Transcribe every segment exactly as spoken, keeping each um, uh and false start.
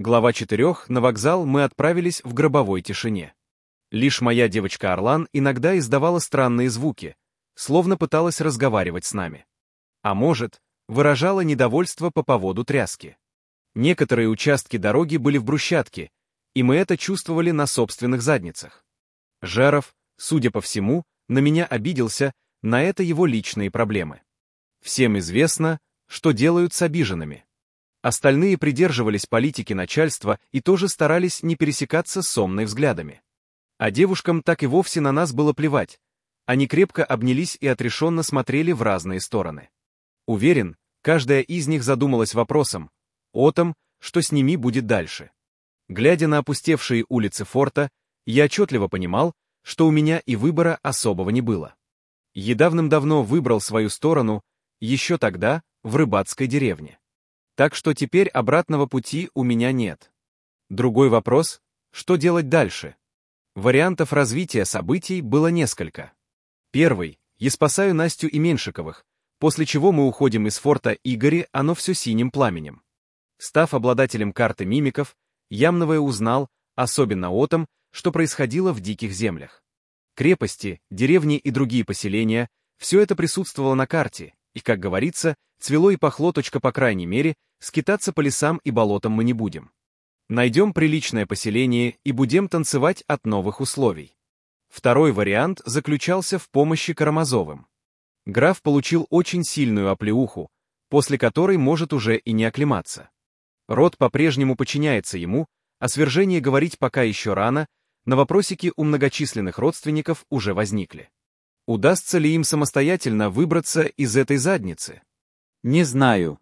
Глава четырех. На вокзал мы отправились в гробовой тишине. Лишь моя девочка Орлан иногда издавала странные звуки, словно пыталась разговаривать с нами. А может, выражала недовольство по поводу тряски. Некоторые участки дороги были в брусчатке, и мы это чувствовали на собственных задницах. Жаров, судя по всему, на меня обиделся, на это его личные проблемы. Всем известно, что делают с обиженными. Остальные придерживались политики начальства и тоже старались не пересекаться с сонной взглядами. А девушкам так и вовсе на нас было плевать. Они крепко обнялись и отрешенно смотрели в разные стороны. Уверен, каждая из них задумалась вопросом о том, что с ними будет дальше. Глядя на опустевшие улицы форта, я отчетливо понимал, что у меня и выбора особого не было. Я давным-давно выбрал свою сторону, еще тогда, в рыбацкой деревне. Так что теперь обратного пути у меня нет. Другой вопрос, что делать дальше? Вариантов развития событий было несколько. Первый, я спасаю Настю и Меньшиковых, после чего мы уходим из форта Игори, оно все синим пламенем. Став обладателем карты мимиков, я многое узнал, особенно о том, что происходило в диких землях. Крепости, деревни и другие поселения, все это присутствовало на карте, и, как говорится, цвело и пахло точка по крайней мере, скитаться по лесам и болотам мы не будем. Найдем приличное поселение и будем танцевать от новых условий. Второй вариант заключался в помощи Карамазовым. Граф получил очень сильную оплеуху, после которой может уже и не оклематься. Род по-прежнему подчиняется ему, о свержении говорить пока еще рано, но вопросики у многочисленных родственников уже возникли. Удастся ли им самостоятельно выбраться из этой задницы? Не знаю.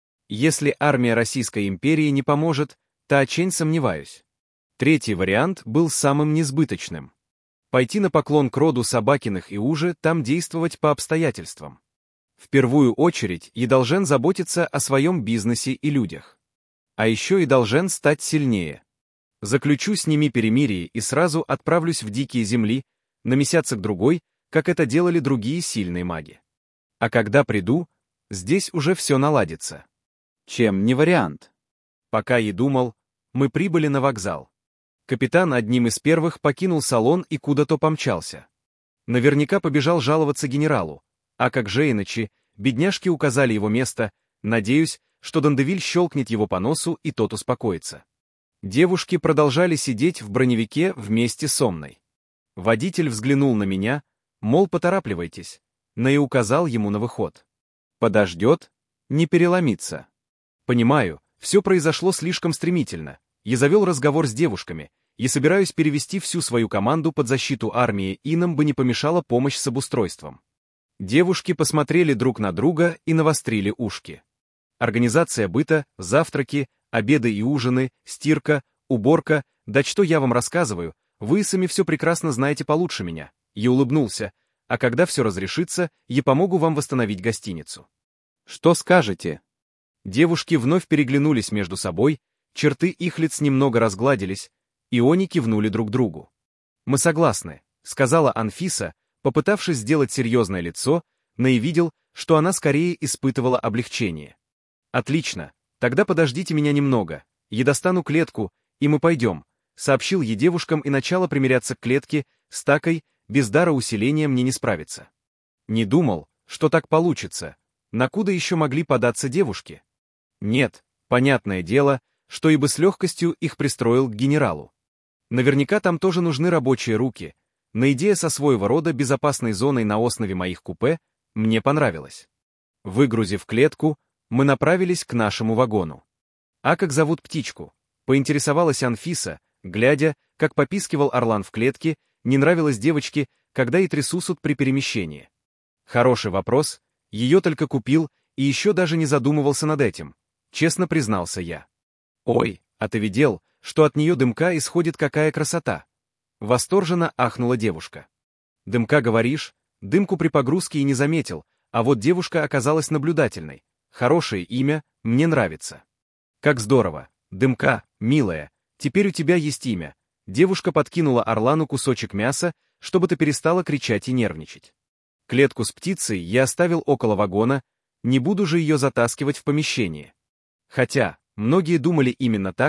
Если армия Российской империи не поможет, то очень сомневаюсь. Третий вариант был самым несбыточным. Пойти на поклон к роду Собакиных и уже там действовать по обстоятельствам. В первую очередь я должен заботиться о своем бизнесе и людях. А еще и должен стать сильнее. Заключу с ними перемирие и сразу отправлюсь в дикие земли, на месяцок-другой, как это делали другие сильные маги. А когда приду, здесь уже все наладится. Чем не вариант? Пока я думал, мы прибыли на вокзал. Капитан одним из первых покинул салон и куда-то помчался. Наверняка побежал жаловаться генералу, а как же иначе, бедняжки указали его место, надеюсь, что Дандевиль щелкнет его по носу и тот успокоится. Девушки продолжали сидеть в броневике вместе со мной. Водитель взглянул на меня, мол, поторапливайтесь, но и указал ему на выход. Подождет, не переломится. Понимаю, все произошло слишком стремительно. Я завел разговор с девушками, и собираюсь перевести всю свою команду под защиту армии, и нам бы не помешала помощь с обустройством. Девушки посмотрели друг на друга и навострили ушки. Организация быта, завтраки, обеды и ужины, стирка, уборка, да что я вам рассказываю, вы сами все прекрасно знаете получше меня. Я улыбнулся, а когда все разрешится, я помогу вам восстановить гостиницу. Что скажете? Девушки вновь переглянулись между собой, черты их лиц немного разгладились, и они кивнули друг другу. «Мы согласны», — сказала Анфиса, попытавшись сделать серьезное лицо, но и видел, что она скорее испытывала облегчение. «Отлично, тогда подождите меня немного, я достану клетку, и мы пойдем», — сообщил я девушкам, и начало примиряться к клетке, с такой, без дара усиления мне не справиться. Не думал, что так получится, на куда еще могли податься девушки? Нет, понятное дело, что и бы с легкостью их пристроил к генералу. Наверняка там тоже нужны рабочие руки, но идея со своего рода безопасной зоной на основе моих купе мне понравилась. Выгрузив клетку, мы направились к нашему вагону. «А как зовут птичку?» — поинтересовалась Анфиса, глядя, как попискивал орлан в клетке, не нравилось девочке, когда и трясусут при перемещении. Хороший вопрос, ее только купил и еще даже не задумывался над этим, честно признался я. «Ой, а ты видел, что от нее дымка исходит какая красота?» Восторженно ахнула девушка. «Дымка, говоришь?» Дымку при погрузке и не заметил, а вот девушка оказалась наблюдательной. Хорошее имя, мне нравится. «Как здорово! Дымка, милая, теперь у тебя есть имя». Девушка подкинула орлану кусочек мяса, чтобы ты перестала кричать и нервничать. Клетку с птицей я оставил около вагона, не буду же ее затаскивать в помещение. Хотя, многие думали именно так,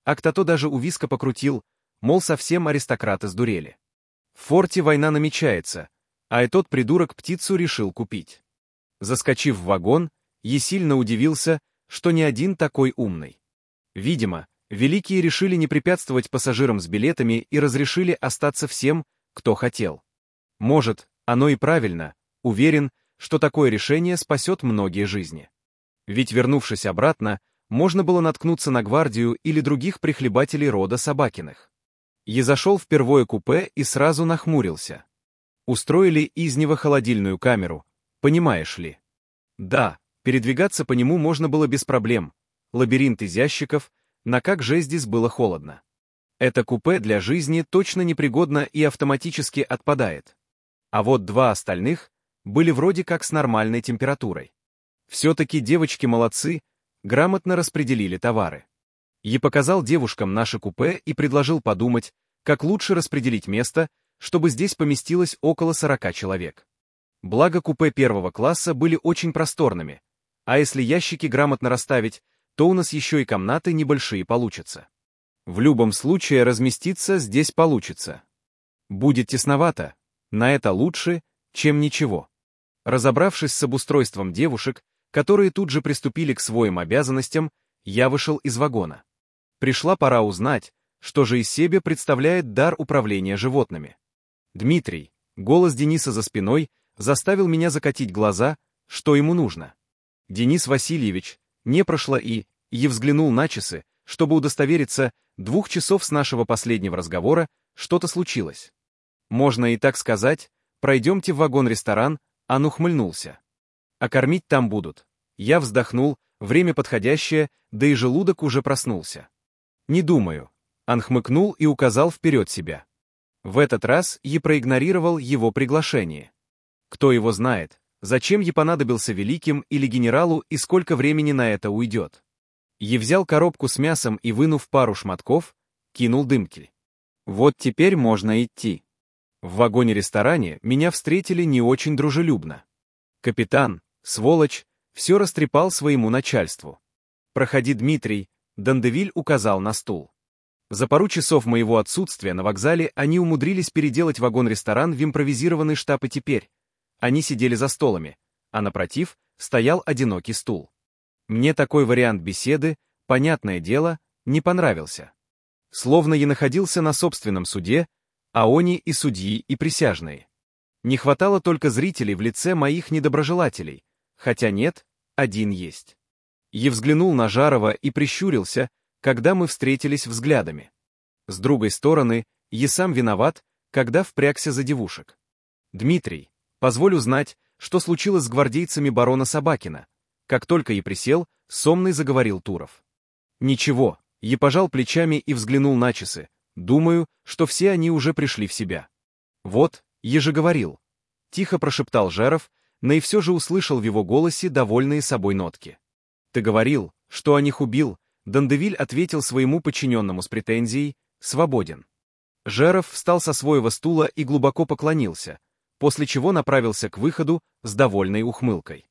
а кто-то даже у виска покрутил, мол, совсем аристократы сдурели. В форте война намечается, а этот придурок птицу решил купить. Заскочив в вагон, я сильно удивился, что не один такой умный. Видимо, великие решили не препятствовать пассажирам с билетами и разрешили остаться всем, кто хотел. Может, оно и правильно, уверен, что такое решение спасет многие жизни. Ведь, вернувшись обратно, можно было наткнуться на гвардию или других прихлебателей рода Собакиных. Я зашел в первое купе и сразу нахмурился. Устроили из него холодильную камеру, понимаешь ли? Да, передвигаться по нему можно было без проблем. Лабиринт из ящиков, на как же здесь было холодно. Это купе для жизни точно непригодно и автоматически отпадает. А вот два остальных были вроде как с нормальной температурой. Все-таки девочки молодцы, грамотно распределили товары. Я показал девушкам наше купе и предложил подумать, как лучше распределить место, чтобы здесь поместилось около сорока человек. Благо купе первого класса были очень просторными, а если ящики грамотно расставить, то у нас еще и комнаты небольшие получатся. В любом случае разместиться здесь получится. Будет тесновато, на это лучше, чем ничего. Разобравшись с обустройством девушек, которые тут же приступили к своим обязанностям, я вышел из вагона. Пришла пора узнать, что же из себя представляет дар управления животными. Дмитрий, голос Дениса за спиной, заставил меня закатить глаза, что ему нужно. Денис Васильевич, не прошло и, и взглянул на часы, чтобы удостовериться, двух часов с нашего последнего разговора что-то случилось. Можно и так сказать, пройдемте в вагон-ресторан, он ухмыльнулся. А кормить там будут. Я вздохнул, время подходящее, да и желудок уже проснулся. Не думаю. Он хмыкнул и указал вперед себя. В этот раз я проигнорировал его приглашение. Кто его знает, зачем я понадобился великим или генералу и сколько времени на это уйдет. Я взял коробку с мясом и, вынув пару шматков, кинул дымки. Вот теперь можно идти. В вагоне-ресторане меня встретили не очень дружелюбно. Капитан, сволочь, все растрепал своему начальству. «Проходи, Дмитрий», Дандевиль указал на стул. За пару часов моего отсутствия на вокзале они умудрились переделать вагон-ресторан в импровизированный штаб, и теперь они сидели за столами, а напротив стоял одинокий стул. Мне такой вариант беседы, понятное дело, не понравился. Словно я находился на собственном суде, а они и судьи, и присяжные. Не хватало только зрителей в лице моих недоброжелателей, хотя нет, один есть. Я взглянул на Жарова и прищурился, когда мы встретились взглядами. С другой стороны, я сам виноват, когда впрягся за девушек. «Дмитрий, позволь узнать, что случилось с гвардейцами барона Собакина». Как только я присел, сонный заговорил Туров. «Ничего», я пожал плечами и взглянул на часы. Думаю, что все они уже пришли в себя. «Вот, я же говорил», — тихо прошептал Жаров, но и все же услышал в его голосе довольные собой нотки. «Ты говорил, что о них убил», — Дандевиль ответил своему подчиненному с претензией, «свободен». Жаров встал со своего стула и глубоко поклонился, после чего направился к выходу с довольной ухмылкой.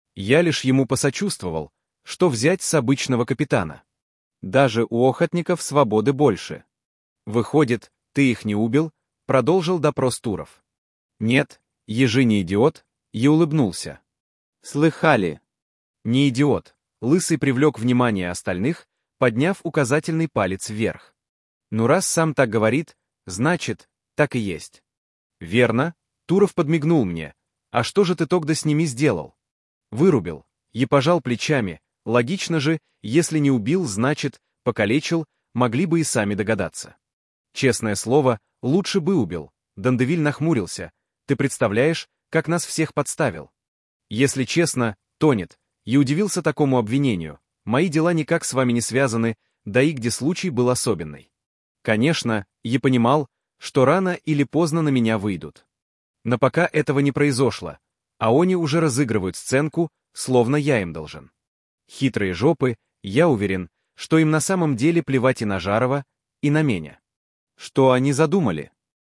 Я лишь ему посочувствовал, что взять с обычного капитана. Даже у охотников свободы больше. «Выходит, ты их не убил?» — продолжил допрос Туров. «Нет, ежи не идиот», — и улыбнулся. «Слыхали?» «Не идиот», — Лысый привлек внимание остальных, подняв указательный палец вверх. «Ну раз сам так говорит, значит, так и есть». «Верно», — Туров подмигнул мне. «А что же ты тогда с ними сделал?» «Вырубил», — и пожал плечами. Логично же, если не убил, значит, покалечил, могли бы и сами догадаться. «Честное слово, лучше бы убил», — Дандевиль нахмурился. «Ты представляешь, как нас всех подставил?» «Если честно, то нет, и удивился такому обвинению. Мои дела никак с вами не связаны, да и где случай был особенный. Конечно, я понимал, что рано или поздно на меня выйдут. Но пока этого не произошло, а они уже разыгрывают сценку, словно я им должен. Хитрые жопы, я уверен, что им на самом деле плевать и на Жарова, и на меня. Что они задумали?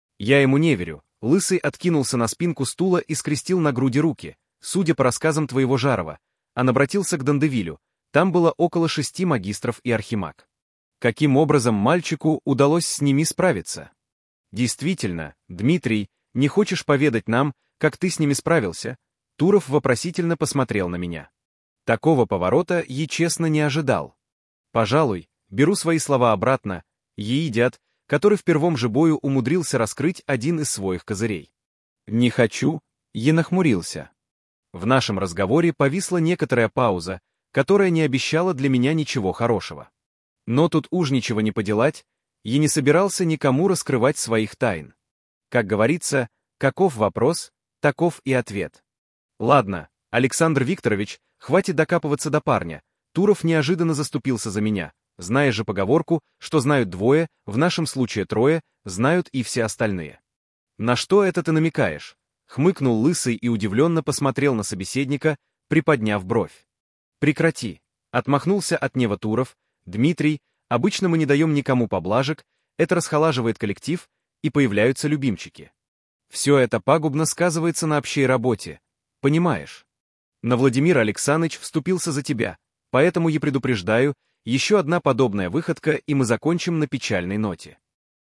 Я ему не верю». Лысый откинулся на спинку стула и скрестил на груди руки. «Судя по рассказам твоего Жарова», он обратился к Дандевилю, там было около шести магистров и архимаг. Каким образом мальчику удалось с ними справиться? Действительно, Дмитрий, не хочешь поведать нам, как ты с ними справился? Туров вопросительно посмотрел на меня. Такого поворота я честно не ожидал. Пожалуй, беру свои слова обратно, Еидят, который в первом же бою умудрился раскрыть один из своих козырей. Не хочу, я нахмурился. В нашем разговоре повисла некоторая пауза, которая не обещала для меня ничего хорошего. Но тут уж ничего не поделать, я не собирался никому раскрывать своих тайн. Как говорится, каков вопрос, таков и ответ. Ладно, Александр Викторович, хватит докапываться до парня. Туров неожиданно заступился за меня, зная же поговорку, что знают двое, в нашем случае трое, знают и все остальные. На что это ты намекаешь? Хмыкнул Лысый и удивленно посмотрел на собеседника, приподняв бровь. Прекрати. Отмахнулся от нева Туров. Дмитрий, обычно мы не даем никому поблажек, это расхолаживает коллектив, и появляются любимчики. Все это пагубно сказывается на общей работе. Понимаешь? Но Владимир Александрович вступился за тебя, поэтому я предупреждаю, еще одна подобная выходка, и мы закончим на печальной ноте.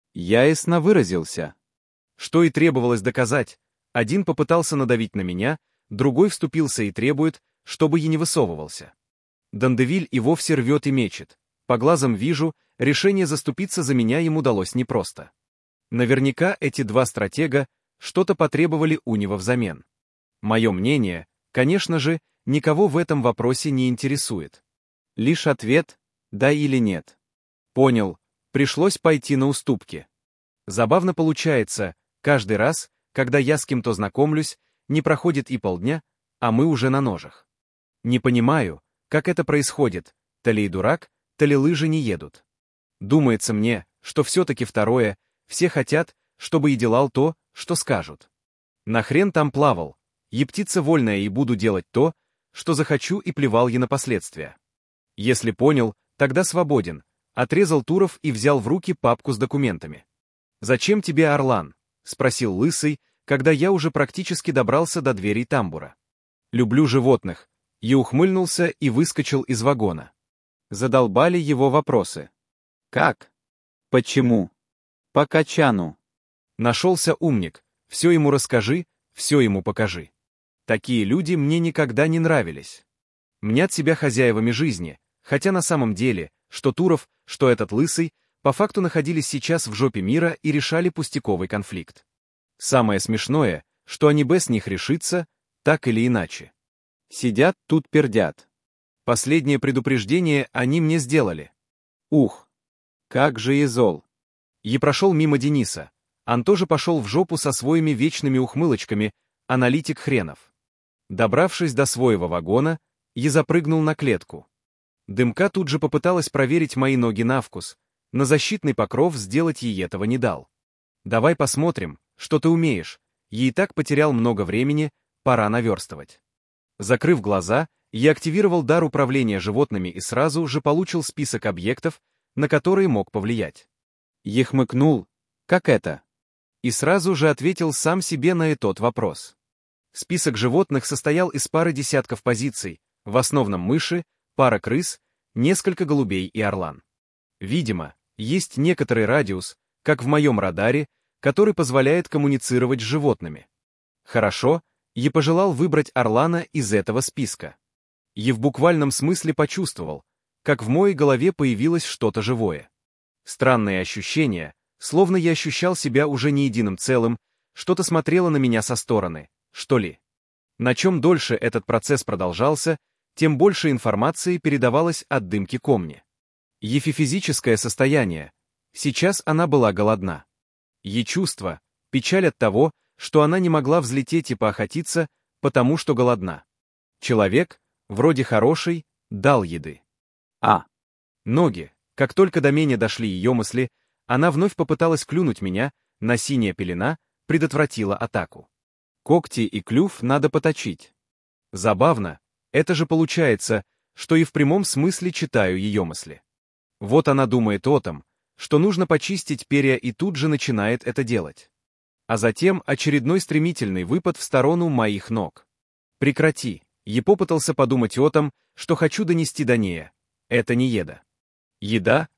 Я ясно выразился. Что и требовалось доказать. Один попытался надавить на меня, другой вступился и требует, чтобы я не высовывался. Дандевиль и вовсе рвет и мечет. По глазам вижу, решение заступиться за меня ему удалось непросто. Наверняка эти два стратега что-то потребовали у него взамен. Мое мнение, конечно же, никого в этом вопросе не интересует. Лишь ответ «да» или «нет». Понял, пришлось пойти на уступки. Забавно получается, каждый раз, когда я с кем-то знакомлюсь, не проходит и полдня, а мы уже на ножах. Не понимаю, как это происходит, то ли и дурак, то ли лыжи не едут. Думается мне, что все-таки второе, все хотят, чтобы я делал то, что скажут. Нахрен там плавал, я птица вольная и буду делать то, что захочу, и плевал я на последствия. Если понял, тогда свободен, отрезал Туров и взял в руки папку с документами. «Зачем тебе Орлан?» — спросил Лысый, когда я уже практически добрался до дверей тамбура. «Люблю животных», — я ухмыльнулся и выскочил из вагона. Задолбали его вопросы. «Как? Почему? По качану». Нашелся умник, все ему расскажи, все ему покажи. Такие люди мне никогда не нравились. Мнят себя хозяевами жизни, хотя на самом деле, что Туров, что этот Лысый, по факту находились сейчас в жопе мира и решали пустяковый конфликт. Самое смешное, что они без них решится, так или иначе. Сидят тут пердят. Последнее предупреждение они мне сделали. Ух, как же и зол. Я прошел мимо Дениса. Он тоже пошел в жопу со своими вечными ухмылочками, аналитик хренов. Добравшись до своего вагона, я запрыгнул на клетку. Дымка тут же попыталась проверить мои ноги на вкус, на защитный покров сделать ей этого не дал. Давай посмотрим, что ты умеешь, я и так потерял много времени, пора наверстывать. Закрыв глаза, я активировал дар управления животными и сразу же получил список объектов, на которые мог повлиять. Я хмыкнул, как это? И сразу же ответил сам себе на этот вопрос. Список животных состоял из пары десятков позиций, в основном мыши, пара крыс, несколько голубей и орлан. Видимо, есть некоторый радиус, как в моем радаре, который позволяет коммуницировать с животными. Хорошо, я пожелал выбрать орлана из этого списка. Я в буквальном смысле почувствовал, как в моей голове появилось что-то живое. Странное ощущение, словно я ощущал себя уже не единым целым, что-то смотрело на меня со стороны, что ли. На чем дольше этот процесс продолжался, тем больше информации передавалось от дымки ко мне. Ефифизическое состояние. Сейчас она была голодна. Ей чувство, печаль от того, что она не могла взлететь и поохотиться, потому что голодна. Человек, вроде хороший, дал еды. А. Ноги. Как только до меня дошли ее мысли, она вновь попыталась клюнуть меня, но синяя пелена предотвратила атаку. Когти и клюв надо поточить. Забавно, это же получается, что и в прямом смысле читаю ее мысли. Вот она думает о том, что нужно почистить перья, и тут же начинает это делать. А затем очередной стремительный выпад в сторону моих ног. Прекрати, я попытался подумать о том, что хочу донести до нея. Это не еда. Еда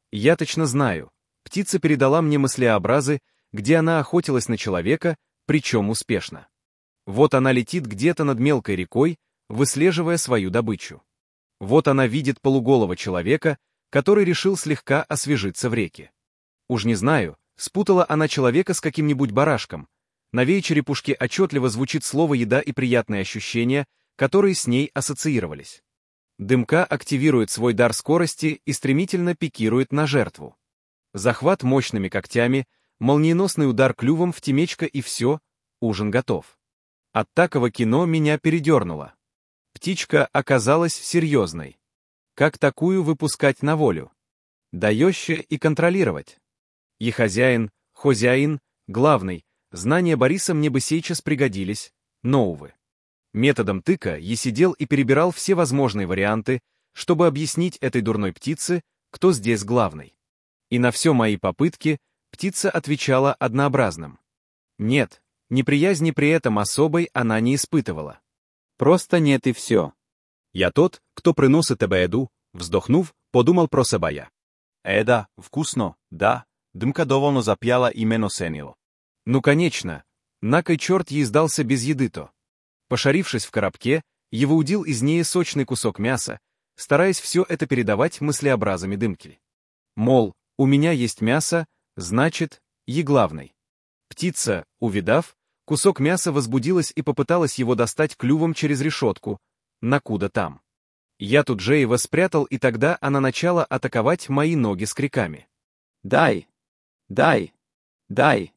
Я точно знаю. Птица передала мне мыслеобразы, где она охотилась на человека, причем успешно. Вот она летит где-то над мелкой рекой, выслеживая свою добычу. Вот она видит полуголого человека, который решил слегка освежиться в реке. Уж не знаю, спутала она человека с каким-нибудь барашком. На вей черепушки отчетливо звучит слово «еда» и приятные ощущения, которые с ней ассоциировались. Дымка активирует свой дар скорости и стремительно пикирует на жертву. Захват мощными когтями, молниеносный удар клювом в темечко и все, ужин готов. От такого кино меня передернуло. Птичка оказалась серьезной. Как такую выпускать на волю? Даёще и контролировать. И хозяин, хозяин, главный, знания Бориса мне бы сейчас пригодились, но, увы. Методом тыка я сидел и перебирал все возможные варианты, чтобы объяснить этой дурной птице, кто здесь главный. И на все мои попытки птица отвечала однообразным. Нет, неприязни при этом особой она не испытывала. Просто нет и все. Я тот, кто приносит тебе еду, вздохнув, подумал про себе я. Еда, вкусно, да, Дымка довольно запяла и мено сенило. Ну, конечно, накой черт ей сдался без еды-то. Пошарившись в коробке, его удил из нее сочный кусок мяса, стараясь все это передавать мыслеобразами Дымки. Мол, у меня есть мясо, значит, и главный. Птица, увидав, кусок мяса возбудилась и попыталась его достать клювом через решетку, накуда там. Я тут же его спрятал, и тогда она начала атаковать мои ноги с криками. «Дай! Дай! Дай!»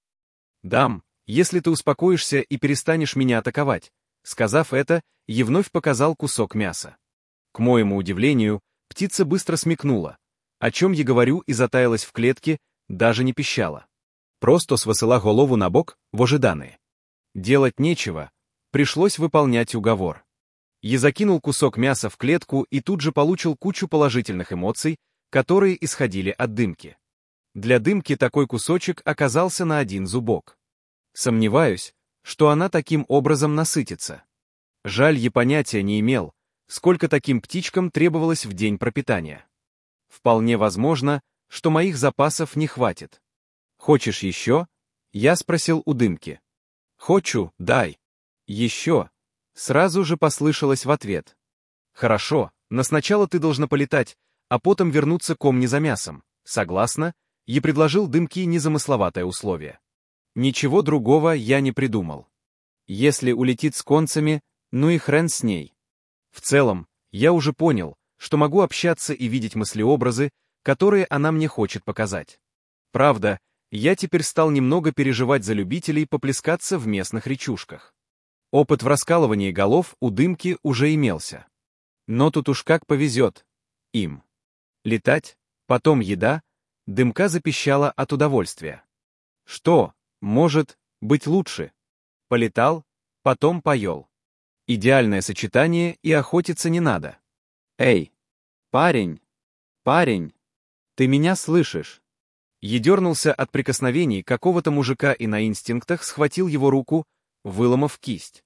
«Дам, если ты успокоишься и перестанешь меня атаковать». Сказав это, я вновь показал кусок мяса. К моему удивлению, птица быстро смекнула, о чем я говорю, и затаялась в клетке, даже не пищала. Просто свесила голову на бок в ожидании. Делать нечего, пришлось выполнять уговор. Я закинул кусок мяса в клетку и тут же получил кучу положительных эмоций, которые исходили от Дымки. Для Дымки такой кусочек оказался на один зубок. Сомневаюсь, что она таким образом насытится. Жаль, я понятия не имел, сколько таким птичкам требовалось в день пропитания. Вполне возможно, что моих запасов не хватит. «Хочешь еще?» — я спросил у Дымки. «Хочу, дай». «Еще?» — сразу же послышалось в ответ. «Хорошо, но сначала ты должна полетать, а потом вернуться к Омни за мясом. Согласна?» Я предложил Дымке незамысловатое условие. Ничего другого я не придумал. Если улетит с концами, ну и хрен с ней. В целом, я уже понял, что могу общаться и видеть мыслеобразы, которые она мне хочет показать. Правда, я теперь стал немного переживать за любителей поплескаться в местных речушках. Опыт в раскалывании голов у Дымки уже имелся. Но тут уж как повезет им. Летать, потом еда, Дымка запищала от удовольствия. Что, может быть лучше? Полетал, потом поел. Идеальное сочетание, и охотиться не надо. «Эй, парень, парень, ты меня слышишь?» Я дернулся от прикосновений какого-то мужика и на инстинктах схватил его руку, выломав кисть.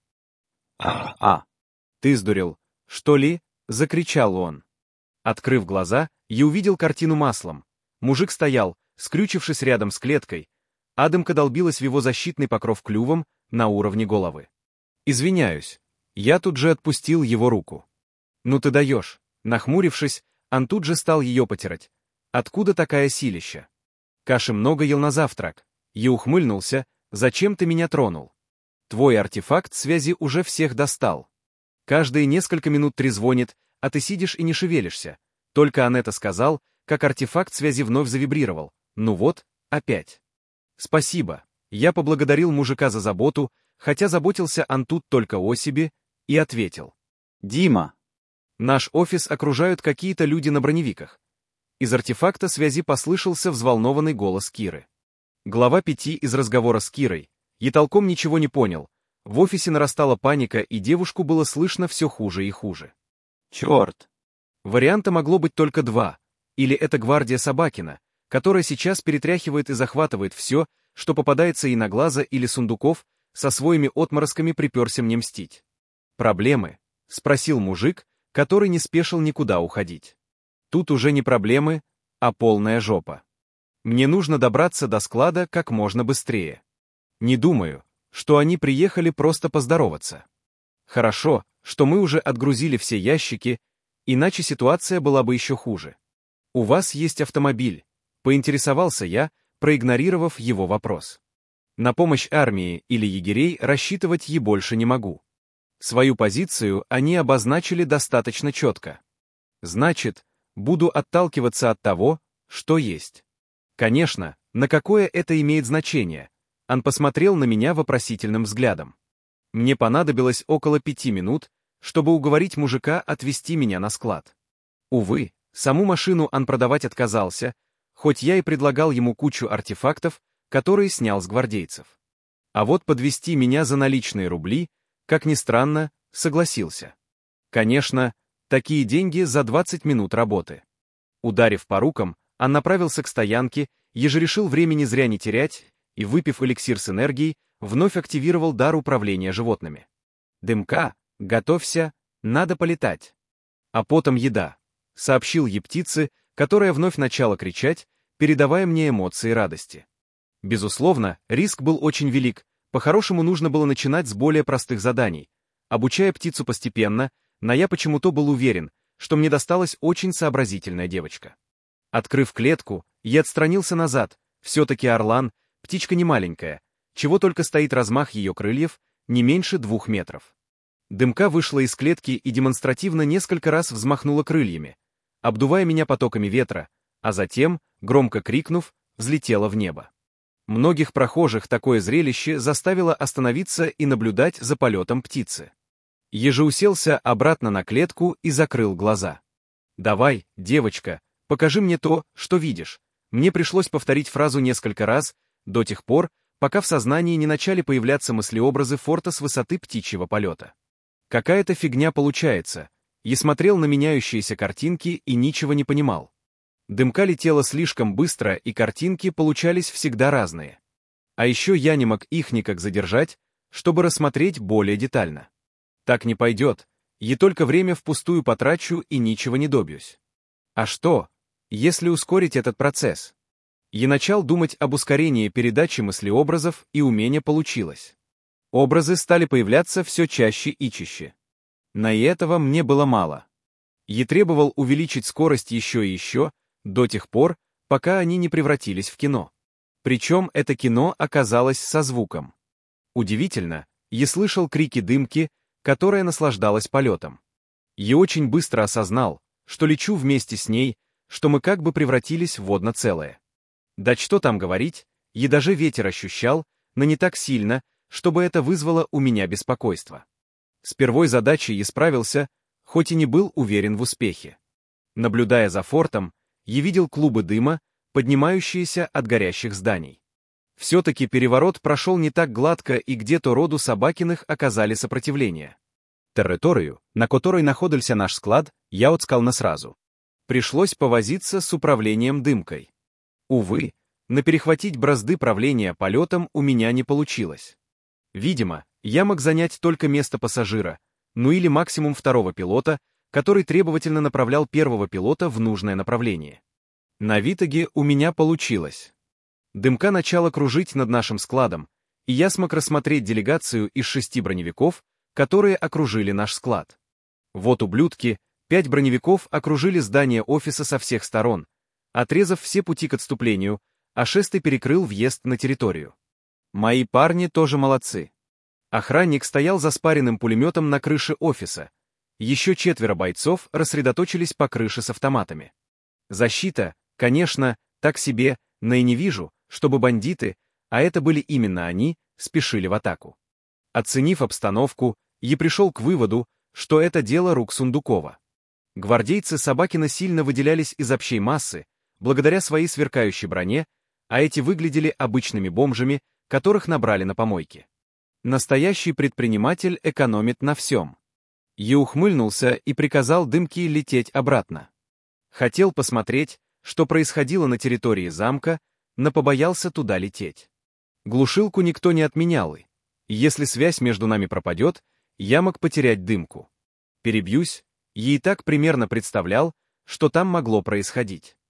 «А, а, ты сдурел, что ли?» — закричал он. Открыв глаза, я увидел картину маслом. Мужик стоял, скрючившись рядом с клеткой, а Дымка долбилась в его защитный покров клювом на уровне головы. «Извиняюсь, я тут же отпустил его руку». «Ну ты даешь!» Нахмурившись, он тут же стал ее потирать. «Откуда такая силища?» «Каши много ел на завтрак». Я ухмыльнулся. «Зачем ты меня тронул? Твой артефакт связи уже всех достал. Каждые несколько минут трезвонит, а ты сидишь и не шевелишься». Только он это сказал, как артефакт связи вновь завибрировал. Ну вот, опять. «Спасибо». Я поблагодарил мужика за заботу, хотя заботился он тут только о себе, и ответил. «Дима!» «Наш офис окружают какие-то люди на броневиках». Из артефакта связи послышался взволнованный голос Киры. Глава пяти из разговора с Кирой. Я толком ничего не понял. В офисе нарастала паника, и девушку было слышно все хуже и хуже. «Черт!» Варианта могло быть только два. Или это гвардия Собакина, которая сейчас перетряхивает и захватывает все, что попадается ей на глаза, или Сундуков со своими отморозками приперся мне мстить. «Проблемы?» — спросил мужик, который не спешил никуда уходить. «Тут уже не проблемы, а полная жопа. Мне нужно добраться до склада как можно быстрее. Не думаю, что они приехали просто поздороваться. Хорошо, что мы уже отгрузили все ящики, иначе ситуация была бы еще хуже. «У вас есть автомобиль?» — поинтересовался я, проигнорировав его вопрос. На помощь армии или егерей рассчитывать я больше не могу. Свою позицию они обозначили достаточно четко. Значит, буду отталкиваться от того, что есть. Конечно, на какое это имеет значение? Он посмотрел на меня вопросительным взглядом. Мне понадобилось около пяти минут, чтобы уговорить мужика отвезти меня на склад. Увы, саму машину он продавать отказался, хоть я и предлагал ему кучу артефактов, которые снял с гвардейцев. А вот подвезти меня за наличные рубли, как ни странно, согласился. Конечно, такие деньги за двадцать минут работы. Ударив по рукам, он направился к стоянке, еже решил времени зря не терять, и, выпив эликсир с энергией, вновь активировал дар управления животными. «Дымка, готовься, надо полетать». А потом еда, сообщил ей птице, которая вновь начала кричать, передавая мне эмоции радости. Безусловно, риск был очень велик, по-хорошему нужно было начинать с более простых заданий. Обучая птицу постепенно, но я почему-то был уверен, что мне досталась очень сообразительная девочка. Открыв клетку, я отстранился назад, все-таки орлан, птичка не маленькая, чего только стоит размах ее крыльев, не меньше двух метров. Дымка вышла из клетки и демонстративно несколько раз взмахнула крыльями, обдувая меня потоками ветра, а затем, громко крикнув, взлетела в небо. Многих прохожих такое зрелище заставило остановиться и наблюдать за полетом птицы. Еже уселся обратно на клетку и закрыл глаза. «Давай, девочка, покажи мне то, что видишь». Мне пришлось повторить фразу несколько раз, до тех пор, пока в сознании не начали появляться мыслеобразы форта с высоты птичьего полета. Какая-то фигня получается. Я смотрел на меняющиеся картинки и ничего не понимал. Дымка летела слишком быстро, и картинки получались всегда разные. А еще я не мог их никак задержать, чтобы рассмотреть более детально. Так не пойдет, я только время впустую потрачу и ничего не добьюсь. А что, если ускорить этот процесс? Я начал думать об ускорении передачи мыслеобразов, и умение получилось. Образы стали появляться все чаще и чаще. Но и этого мне было мало. Я требовал увеличить скорость еще и еще, до тех пор, пока они не превратились в кино. Причем это кино оказалось со звуком. Удивительно, я слышал крики дымки, которая наслаждалась полетом. Я очень быстро осознал, что лечу вместе с ней, что мы как бы превратились в водно целое. Да что там говорить, я даже ветер ощущал, но не так сильно, чтобы это вызвало у меня беспокойство. С первой задачей я справился, хоть и не был уверен в успехе. Наблюдая за фортом, я видел клубы дыма, поднимающиеся от горящих зданий. Все-таки переворот прошел не так гладко, и где-то роду Собакиных оказали сопротивление. Територію, на которой находился наш склад, я отскал не сразу. Пришлось повозиться с управлением дымкой. Увы, но перехватить бразды правления полетом у меня не получилось. Видимо, я мог занять только место пассажира, ну или максимум второго пилота, который требовательно направлял первого пилота в нужное направление. На Витаге у меня получилось. Дымка начала кружить над нашим складом, и я смог рассмотреть делегацию из шести броневиков, которые окружили наш склад. Вот ублюдки, пять броневиков окружили здание офиса со всех сторон, отрезав все пути к отступлению, а шестый перекрыл въезд на территорию. Мои парни тоже молодцы. Охранник стоял за спаренным пулеметом на крыше офиса. Еще четверо бойцов рассредоточились по крыше с автоматами. Защита, конечно, так себе, но и не вижу, чтобы бандиты, а это были именно они, спешили в атаку. Оценив обстановку, я пришел к выводу, что это дело рук Сундукова. Гвардейцы Собакина сильно выделялись из общей массы, благодаря своей сверкающей броне, а эти выглядели обычными бомжами, которых набрали на помойке. Настоящий предприниматель экономит на всем. Я ухмыльнулся и приказал Дымке лететь обратно. Хотел посмотреть, что происходило на территории замка, но побоялся туда лететь. Глушилку никто не отменял, и если связь между нами пропадет, я мог потерять Дымку. Перебьюсь, я и так примерно представлял, что там могло происходить.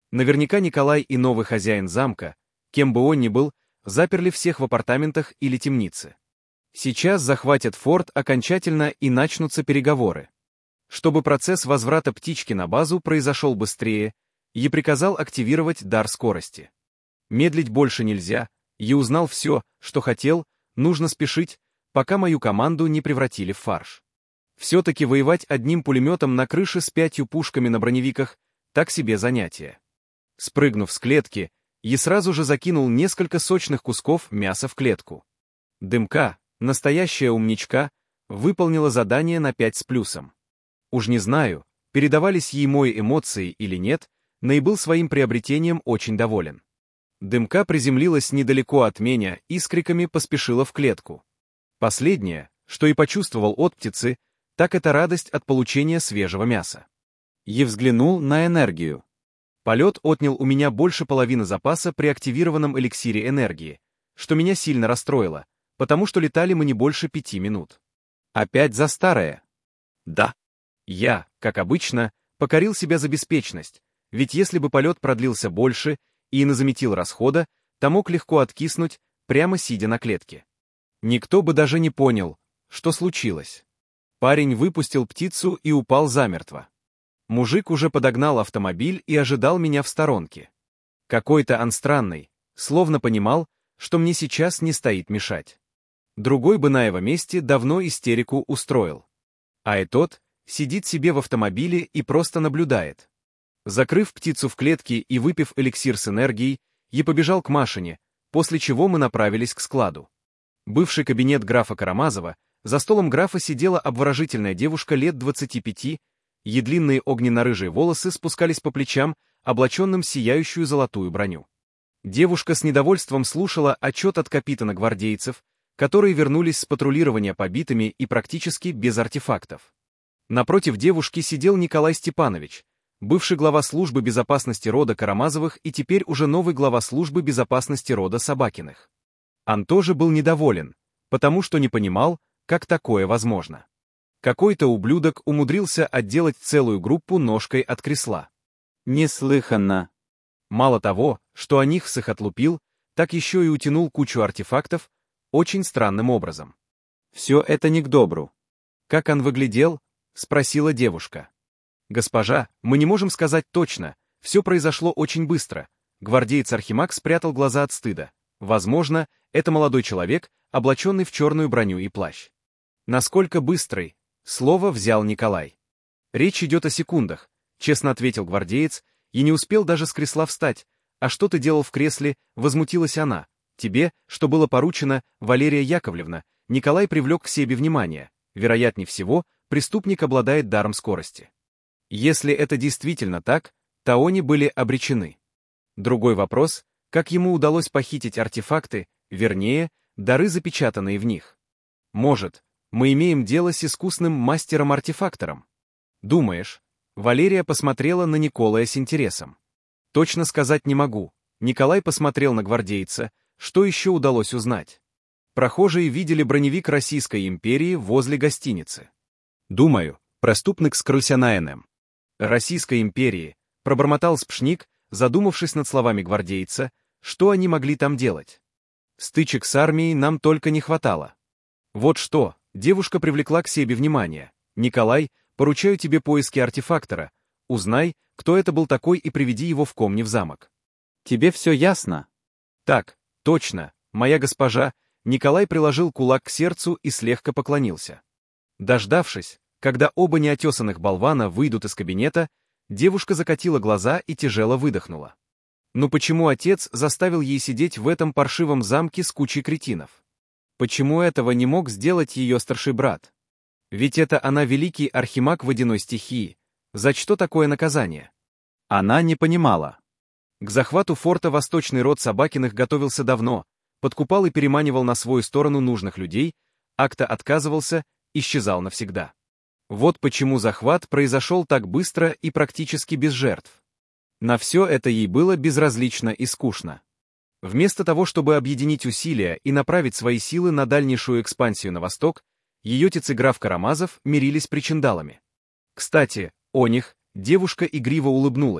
Наверняка Николай и новый хозяин замка, кем бы он ни был, заперли всех в апартаментах или темнице. Сейчас захватят форт окончательно и начнутся переговоры. Чтобы процесс возврата птички на базу произошел быстрее, я приказал активировать дар скорости. Медлить больше нельзя, я узнал все, что хотел, нужно спешить, пока мою команду не превратили в фарш. Все-таки воевать одним пулеметом на крыше с пятью пушками на броневиках — так себе занятие. Спрыгнув с клетки, я сразу же закинул несколько сочных кусков мяса в клетку. Дымка, настоящая умничка, выполнила задание на пять с плюсом. Уж не знаю, передавались ей мои эмоции или нет, но и был своим приобретением очень доволен. Дымка приземлилась недалеко от меня и с криками поспешила в клетку. Последнее, что и почувствовал от птицы, так это радость от получения свежего мяса. Я взглянул на энергию. Полет отнял у меня больше половины запаса при активированном эликсире энергии, что меня сильно расстроило, потому что летали мы не больше пяти минут. Опять за старое? Да. Я, как обычно, покорил себя за беспечность, ведь если бы полет продлился больше и не заметил расхода, то мог легко откиснуть, прямо сидя на клетке. Никто бы даже не понял, что случилось. Парень выпустил птицу и упал замертво. Мужик уже подогнал автомобиль и ожидал меня в сторонке. Какой-то он странный, словно понимал, что мне сейчас не стоит мешать. Другой бы на его месте давно истерику устроил. А этот сидит себе в автомобиле и просто наблюдает. Закрыв птицу в клетке и выпив эликсир с энергией, я побежал к Машине, после чего мы направились к складу. Бывший кабинет графа Карамазова, за столом графа сидела обворожительная девушка лет двадцати пяти, ей длинные огненно-рыжие волосы спускались по плечам, облаченным в сияющую золотую броню. Девушка с недовольством слушала отчет от капитана гвардейцев, которые вернулись с патрулирования побитыми и практически без артефактов. Напротив девушки сидел Николай Степанович, бывший глава службы безопасности рода Карамазовых и теперь уже новый глава службы безопасности рода Собакиных. Он тоже был недоволен, потому что не понимал, как такое возможно. Какой-то ублюдок умудрился отделать целую группу ножкой от кресла. Неслыханно. Мало того, что о них всех отлупил, так еще и утянул кучу артефактов, очень странным образом. Все это не к добру. Как он выглядел? Спросила девушка. Госпожа, мы не можем сказать точно, все произошло очень быстро. Гвардеец Архимаг спрятал глаза от стыда. Возможно, это молодой человек, облаченный в черную броню и плащ. Насколько быстрый? Слово взял Николай. Речь идет о секундах, честно ответил гвардеец, и не успел даже с кресла встать. А что ты делал в кресле? Возмутилась она. Тебе, что было поручено, Валерия Яковлевна, Николай привлек к себе внимание. Вероятнее всего, преступник обладает даром скорости. Если это действительно так, то они были обречены. Другой вопрос, как ему удалось похитить артефакты, вернее, дары, запечатанные в них. Может, мы имеем дело с искусным мастером-артефактором? Думаешь? Валерия посмотрела на Николая с интересом. Точно сказать не могу. Николай посмотрел на гвардейца, что еще удалось узнать. Прохожие видели броневик Российской империи возле гостиницы. Думаю, преступник скрылся на эн эм. Российской империи, пробормотал Спшник, задумавшись над словами гвардейца, что они могли там делать. Стычек с армией нам только не хватало. Вот что, девушка привлекла к себе внимание. Николай, поручаю тебе поиски артефактора. Узнай, кто это был такой, и приведи его в Комни в замок. Тебе все ясно? Так, точно, моя госпожа. Николай приложил кулак к сердцу и слегка поклонился. Дождавшись, когда оба неотесанных болвана выйдут из кабинета, девушка закатила глаза и тяжело выдохнула. Но почему отец заставил ей сидеть в этом паршивом замке с кучей кретинов? Почему этого не мог сделать ее старший брат? Ведь это она великий архимаг водяной стихии. За что такое наказание? Она не понимала. К захвату форта восточный род Собакиных готовился давно, подкупал и переманивал на свою сторону нужных людей, а-то отказывался, исчезал навсегда. Вот почему захват произошел так быстро и практически без жертв. На все это ей было безразлично и скучно. Вместо того, чтобы объединить усилия и направить свои силы на дальнейшую экспансию на восток, ее тицеграф Карамазов мирились причиндалами. Кстати, о них девушка игриво улыбнулась.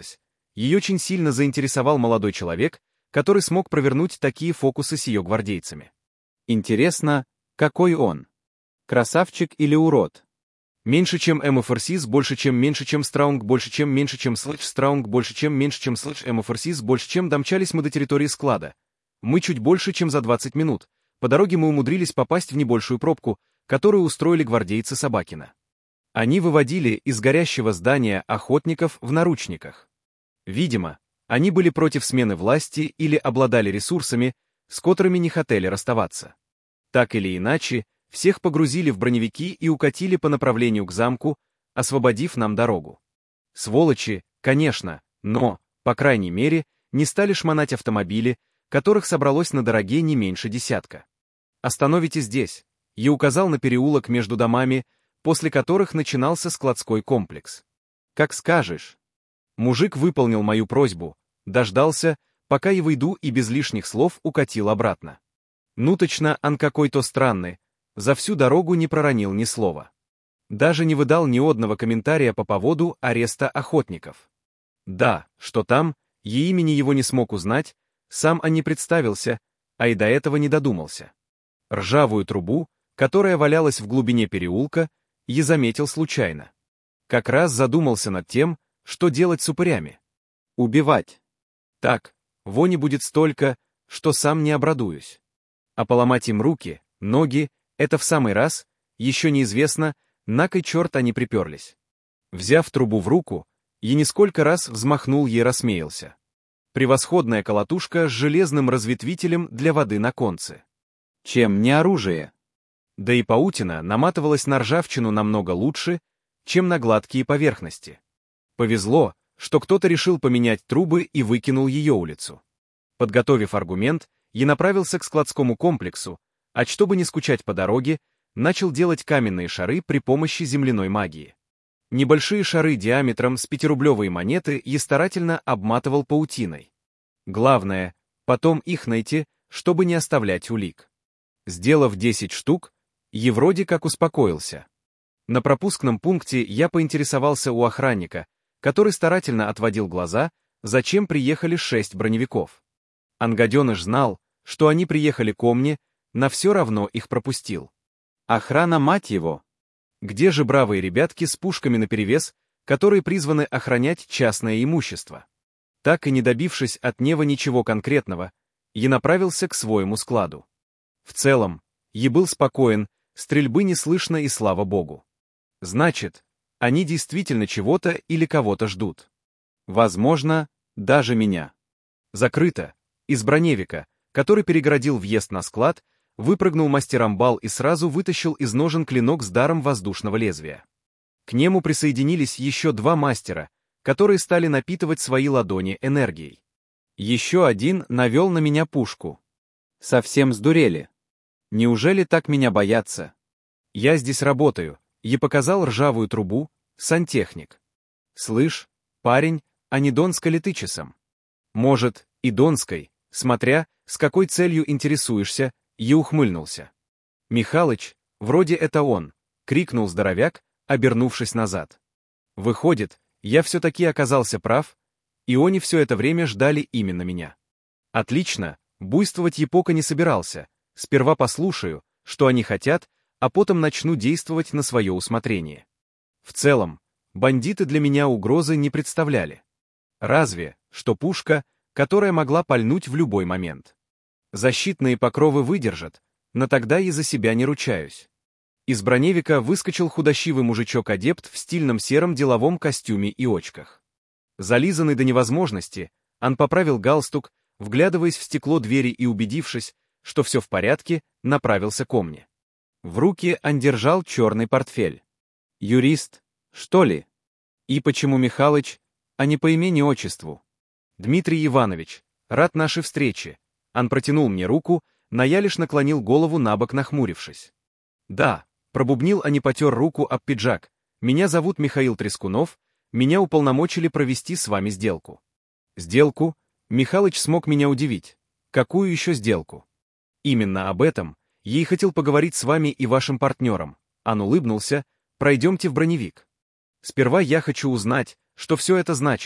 ее очень сильно заинтересовал молодой человек, который смог провернуть такие фокусы с ее гвардейцами. Интересно, какой он? Красавчик или урод? Меньше, чем МФРСИС, больше, чем меньше, чем Страунг, больше, чем меньше, чем Слэш Страунг, больше, чем меньше, чем Слэш МФРСИС, больше, чем домчались мы до территории склада. Мы чуть больше, чем за двадцать минут. По дороге мы умудрились попасть в небольшую пробку, которую устроили гвардейцы Собакина. Они выводили из горящего здания охотников в наручниках. Видимо, они были против смены власти или обладали ресурсами, с которыми не хотели расставаться. Так или иначе, всех погрузили в броневики и укатили по направлению к замку, освободив нам дорогу. Сволочи, конечно, но, по крайней мере, не стали шмонать автомобили, которых собралось на дороге не меньше десятка. «Остановите здесь», — я указал на переулок между домами, после которых начинался складской комплекс. «Как скажешь». Мужик выполнил мою просьбу, дождался, пока я выйду, и без лишних слов укатил обратно. Ну точно, он какой-то странный, за всю дорогу не проронил ни слова. Даже не выдал ни одного комментария по поводу ареста охотников. Да, что там, я имени его не смог узнать, сам он не представился, а и до этого не додумался. Ржавую трубу, которая валялась в глубине переулка, я заметил случайно. Как раз задумался над тем, что делать с упырями. Убивать. Так, вони будет столько, что сам не обрадуюсь. А поломать им руки, ноги, это в самый раз, еще неизвестно, на кой черт они приперлись. Взяв трубу в руку, я несколько раз взмахнул ей, рассмеялся. Превосходная колотушка с железным разветвителем для воды на конце. Чем не оружие? Да и паутина наматывалась на ржавчину намного лучше, чем на гладкие поверхности. Повезло, что кто-то решил поменять трубы и выкинул ее улицу. Подготовив аргумент, я направился к складскому комплексу, а чтобы не скучать по дороге, начал делать каменные шары при помощи земляной магии. Небольшие шары диаметром с пятирублевые монеты я старательно обматывал паутиной. Главное, потом их найти, чтобы не оставлять улик. Сделав десять штук, я вроде как успокоился. На пропускном пункте я поинтересовался у охранника, который старательно отводил глаза, зачем приехали шесть броневиков. Ангаденыш знал, что они приехали ко мне, на все равно их пропустил. Охрана, мать его! Где же бравые ребятки с пушками наперевес, которые призваны охранять частное имущество? Так и не добившись от Нева ничего конкретного, я направился к своему складу. В целом, я был спокоен, стрельбы не слышно и слава богу. Значит, они действительно чего-то или кого-то ждут. Возможно, даже меня. Закрыто. Из броневика, который перегородил въезд на склад, выпрыгнул мастер Амбал и сразу вытащил из ножен клинок с даром воздушного лезвия. К нему присоединились еще два мастера, которые стали напитывать свои ладони энергией. Еще один навел на меня пушку. Совсем сдурели. Неужели так меня боятся? Я здесь работаю, и показал ржавую трубу, сантехник. Слышь, парень, а не Донской ли ты часом? Может, и Донской, смотря, с какой целью интересуешься, и ухмыльнулся. «Михалыч, вроде это он», — крикнул здоровяк, обернувшись назад. Выходит, я все-таки оказался прав, и они все это время ждали именно меня. Отлично, буйствовать я пока не собирался, сперва послушаю, что они хотят, а потом начну действовать на свое усмотрение. В целом, бандиты для меня угрозы не представляли. Разве, что пушка, которая могла пальнуть в любой момент. Защитные покровы выдержат, но тогда и за себя не ручаюсь. Из броневика выскочил худощивый мужичок-адепт в стильном сером деловом костюме и очках. Зализанный до невозможности, он поправил галстук, вглядываясь в стекло двери и убедившись, что все в порядке, направился ко мне. В руки он держал черный портфель. Юрист, что ли? И почему Михалыч, а не по имени-отчеству? Дмитрий Иванович, рад нашей встрече. Он протянул мне руку, но я лишь наклонил голову набок, нахмурившись. Да, пробубнил, а не потер руку об пиджак. Меня зовут Михаил Трескунов, меня уполномочили провести с вами сделку. Сделку? Михалыч смог меня удивить. Какую еще сделку? Именно об этом я и хотел поговорить с вами и вашим партнером. Он улыбнулся. Пройдемте в броневик. Сперва я хочу узнать, что все это значит.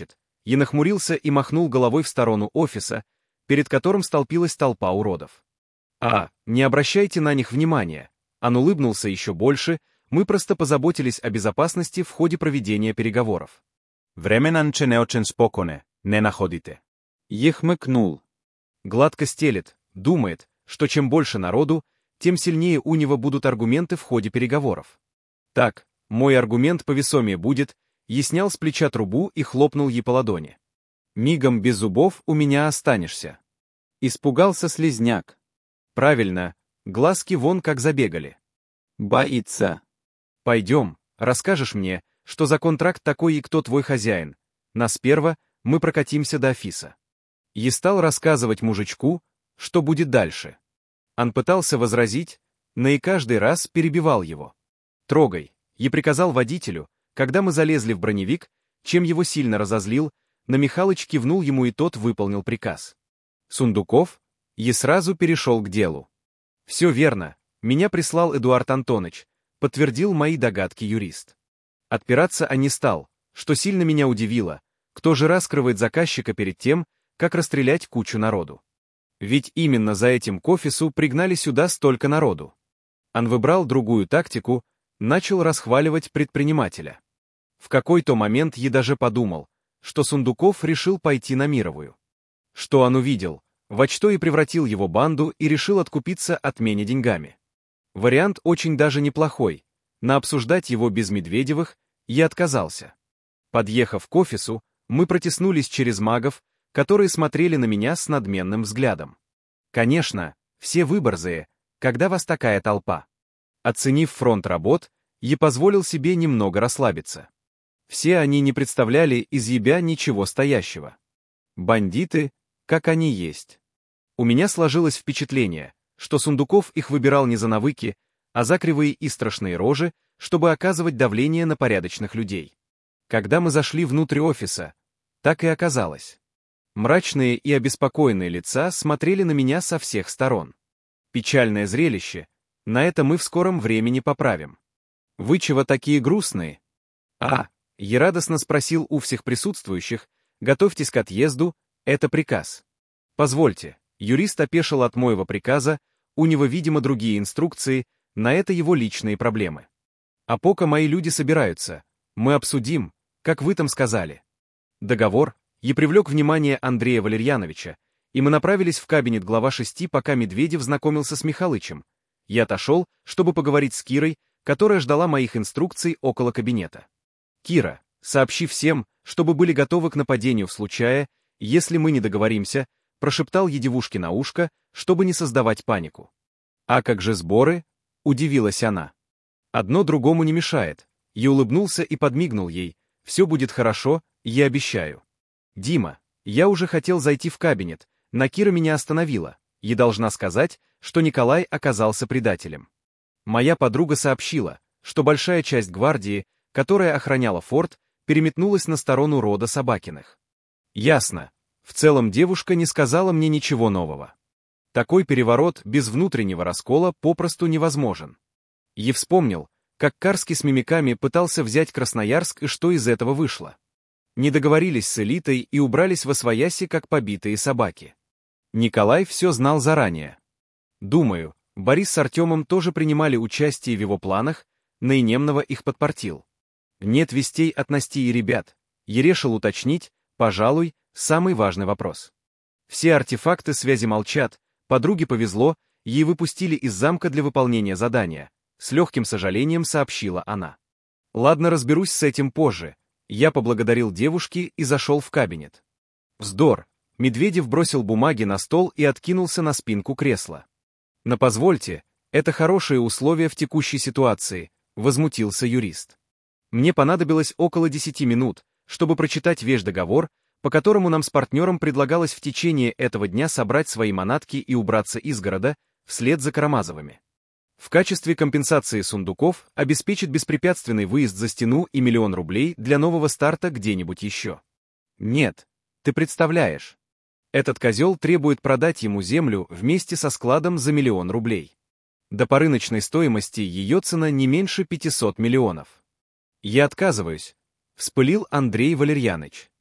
Я нахмурился и махнул головой в сторону офиса, перед которым столпилась толпа уродов. «А, не обращайте на них внимания». Он улыбнулся еще больше, мы просто позаботились о безопасности в ходе проведения переговоров. Временанче не очень спокойне, не находите. Я хмыкнул. Гладко стелет, думает, что чем больше народу, тем сильнее у него будут аргументы в ходе переговоров. Так, мой аргумент повесомее будет, я снял с плеча трубу и хлопнул ей по ладони. Мигом без зубов у меня останешься. Испугался слизняк. Правильно, глазки вон как забегали. Боится. Пойдем, расскажешь мне, что за контракт такой и кто твой хозяин. Нас перво, мы прокатимся до офиса. И стал рассказывать мужичку, что будет дальше. Он пытался возразить, но и каждый раз перебивал его. «Трогай», и приказал водителю, когда мы залезли в броневик, чем его сильно разозлил, на Михалыч кивнул ему и тот выполнил приказ. Сундуков, и сразу перешел к делу. «Все верно, меня прислал Эдуард Антонович», подтвердил мои догадки юрист. Отпираться он не стал, что сильно меня удивило, кто же раскрывает заказчика перед тем, как расстрелять кучу народу. Ведь именно за этим к офису пригнали сюда столько народу. Он выбрал другую тактику, начал расхваливать предпринимателя. В какой-то момент я даже подумал, что Сундуков решил пойти на мировую. Что он увидел, во что и превратил его банду и решил откупиться от меня деньгами. Вариант очень даже неплохой, но обсуждать его без Медведевых я отказался. Подъехав к офису, мы протиснулись через магов, которые смотрели на меня с надменным взглядом. Конечно, все вы борзые, когда вас такая толпа. Оценив фронт работ, я позволил себе немного расслабиться. Все они не представляли из себя ничего стоящего. Бандиты, как они есть. У меня сложилось впечатление, что Сундуков их выбирал не за навыки, а за кривые и страшные рожи, чтобы оказывать давление на порядочных людей. Когда мы зашли внутрь офиса, так и оказалось. Мрачные и обеспокоенные лица смотрели на меня со всех сторон. Печальное зрелище, на это мы в скором времени поправим. «Вы чего такие грустные?» «А», я радостно спросил у всех присутствующих, «готовьтесь к отъезду, это приказ». «Позвольте», юрист опешил от моего приказа, у него, видимо, другие инструкции, на это его личные проблемы. «А пока мои люди собираются, мы обсудим, как вы там сказали». Договор, я привлек внимание Андрея Валерьяновича, и мы направились в кабинет глава шести, пока Медведев знакомился с Михалычем. Я отошел, чтобы поговорить с Кирой, которая ждала моих инструкций около кабинета. «Кира, сообщи всем, чтобы были готовы к нападению в случае, если мы не договоримся», прошептал я девушке на ушко, чтобы не создавать панику. «А как же сборы?» — удивилась она. «Одно другому не мешает». Я улыбнулся и подмигнул ей. «Все будет хорошо, я обещаю». «Дима, я уже хотел зайти в кабинет, но Кира меня остановила. Я должна сказать, что Николай оказался предателем. Моя подруга сообщила, что большая часть гвардии, которая охраняла форт, переметнулась на сторону рода Собакиных». «Ясно. В целом девушка не сказала мне ничего нового. Такой переворот без внутреннего раскола попросту невозможен». Я вспомнил, как Карский с мимиками пытался взять Красноярск и что из этого вышло. Не договорились с элитой и убрались восвояси, как побитые собаки. Николай все знал заранее. Думаю, Борис с Артемом тоже принимали участие в его планах, Наинемного их подпортил. Нет вестей от Насти и ребят. Я решил уточнить, пожалуй, самый важный вопрос. Все артефакты связи молчат, подруге повезло, ей выпустили из замка для выполнения задания. С легким сожалением сообщила она. Ладно, разберусь с этим позже. Я поблагодарил девушки и зашел в кабинет. Вздор. Медведев бросил бумаги на стол и откинулся на спинку кресла. «Но позвольте, это хорошие условия в текущей ситуации», — возмутился юрист. «Мне понадобилось около десяти минут, чтобы прочитать весь договор, по которому нам с партнером предлагалось в течение этого дня собрать свои манатки и убраться из города вслед за Карамазовыми. В качестве компенсации Сундуков обеспечит беспрепятственный выезд за стену и миллион рублей для нового старта где-нибудь еще. Нет, ты представляешь. Этот козел требует продать ему землю вместе со складом за миллион рублей. Да по рыночной стоимости ее цена не меньше пятисот миллионов. Я отказываюсь, вспылил Андрей Валерьяныч.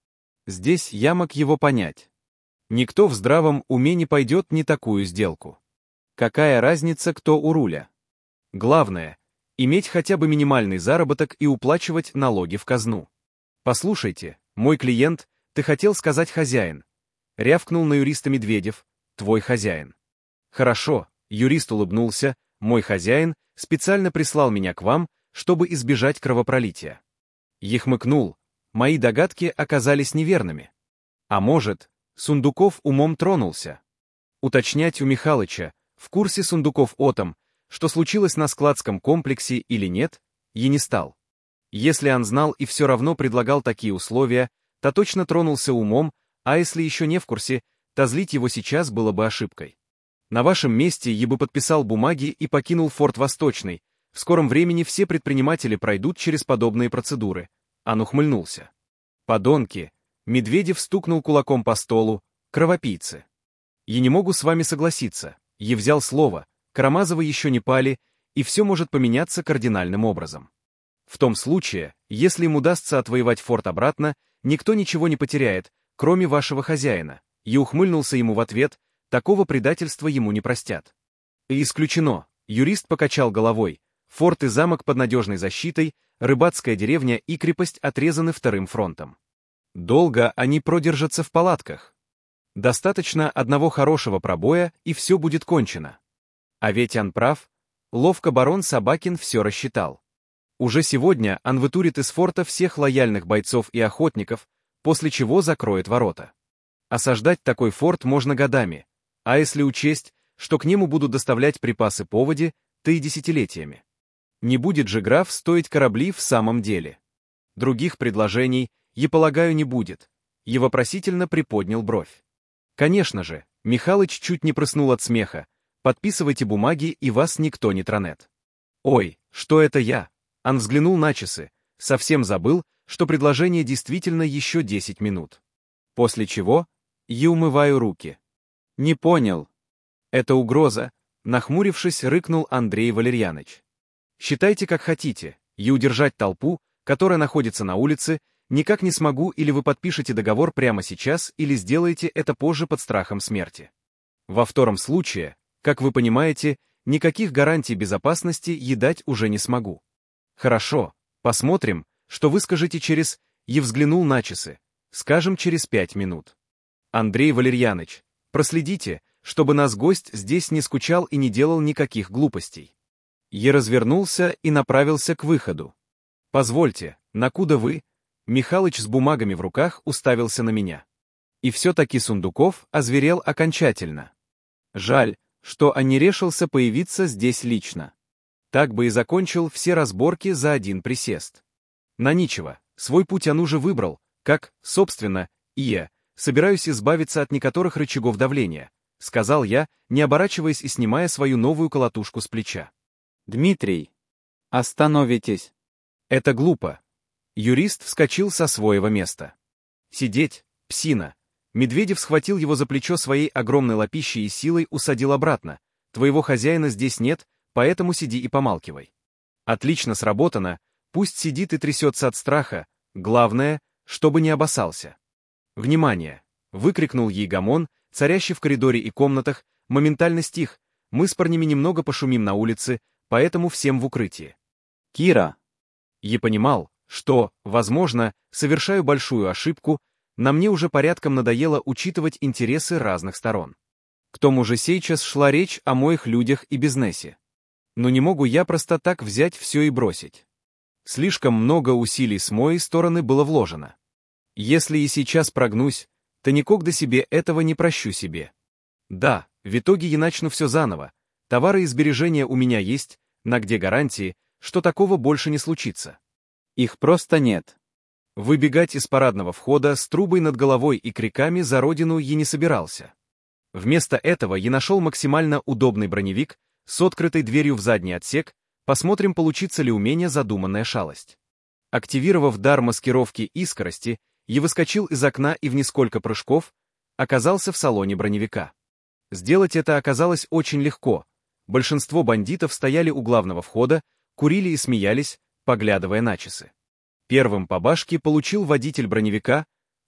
Здесь я мог его понять. Никто в здравом уме не пойдет ни такую сделку. Какая разница, кто у руля? Главное — иметь хотя бы минимальный заработок и уплачивать налоги в казну. «Послушайте, мой клиент, ты хотел сказать хозяин», — рявкнул на юриста Медведев, «твой хозяин». «Хорошо», — юрист улыбнулся, «мой хозяин специально прислал меня к вам, чтобы избежать кровопролития». Я хмыкнул, мои догадки оказались неверными. А может, Сундуков умом тронулся. Уточнять у Михалыча, в курсе Сундуков о том, что случилось на складском комплексе или нет, я не стал. Если он знал и все равно предлагал такие условия, то точно тронулся умом, а если еще не в курсе, то злить его сейчас было бы ошибкой. На вашем месте я бы подписал бумаги и покинул Форт Восточный. В скором времени все предприниматели пройдут через подобные процедуры. Он ухмыльнулся. Подонки! Медведев стукнул кулаком по столу. Кровопийцы. Я не могу с вами согласиться. Я взял слово. Карамазовы еще не пали, и все может поменяться кардинальным образом. В том случае, если им удастся отвоевать форт обратно, никто ничего не потеряет, кроме вашего хозяина. Я ухмыльнулся ему в ответ, такого предательства ему не простят. И исключено. Юрист покачал головой. Форт и замок под надежной защитой, рыбацкая деревня и крепость отрезаны вторым фронтом. Долго они продержатся в палатках. Достаточно одного хорошего пробоя, и все будет кончено. А ведь он прав. Ловко барон Собакин все рассчитал. Уже сегодня он вытурит из форта всех лояльных бойцов и охотников, после чего закроет ворота. Осаждать такой форт можно годами, а если учесть, что к нему будут доставлять припасы поводи, то и десятилетиями. Не будет же граф стоить корабли в самом деле. Других предложений, я полагаю, не будет. Я вопросительно приподнял бровь. Конечно же, Михалыч чуть не прыснул от смеха. Подписывайте бумаги, и вас никто не тронет. Ой, что это я? Он взглянул на часы, совсем забыл, что предложение действительно еще десять минут. После чего я умываю руки. Не понял. Это угроза, нахмурившись, рыкнул Андрей Валерьяныч. Считайте, как хотите, и удержать толпу, которая находится на улице, никак не смогу, или вы подпишете договор прямо сейчас, или сделаете это позже под страхом смерти. Во втором случае, как вы понимаете, никаких гарантий безопасности я дать уже не смогу. Хорошо, посмотрим, что вы скажете через... Я взглянул на часы. Скажем, через пять минут. Андрей Валерьяныч, проследите, чтобы нас гость здесь не скучал и не делал никаких глупостей. Я развернулся и направился к выходу. Позвольте, накуда вы? Михалыч с бумагами в руках уставился на меня. И все-таки Сундуков озверел окончательно. Жаль, что он не решился появиться здесь лично. Так бы и закончил все разборки за один присест. На ничего, свой путь он уже выбрал, как, собственно, и я, собираюсь избавиться от некоторых рычагов давления, сказал я, не оборачиваясь и снимая свою новую колотушку с плеча. Дмитрий, остановитесь. Это глупо. Юрист вскочил со своего места. Сидеть, псина. Медведев схватил его за плечо своей огромной лапищей и силой усадил обратно. Твоего хозяина здесь нет, поэтому сиди и помалкивай. Отлично сработано, пусть сидит и трясется от страха, главное, чтобы не обоссался. Внимание! Выкрикнул ей гомон, царящий в коридоре и комнатах, моментально стих, мы с парнями немного пошумим на улице, поэтому всем в укрытии. Кира! Я понимал, что, возможно, совершаю большую ошибку, на мне уже порядком надоело учитывать интересы разных сторон. К тому же сейчас шла речь о моих людях и бизнесе. Но не могу я просто так взять все и бросить. Слишком много усилий с моей стороны было вложено. Если и сейчас прогнусь, то никогда себе этого не прощу себе. Да, в итоге я начну все заново. Товары и сбережения у меня есть, на где гарантии, что такого больше не случится. Их просто нет. Выбегать из парадного входа с трубой над головой и криками за родину я не собирался. Вместо этого я нашел максимально удобный броневик с открытой дверью в задний отсек, посмотрим, получится ли у меня задуманная шалость. Активировав дар маскировки и скорости, я выскочил из окна и в несколько прыжков оказался в салоне броневика. Сделать это оказалось очень легко. Большинство бандитов стояли у главного входа, курили и смеялись, поглядывая на часы. Первым по башке получил водитель броневика,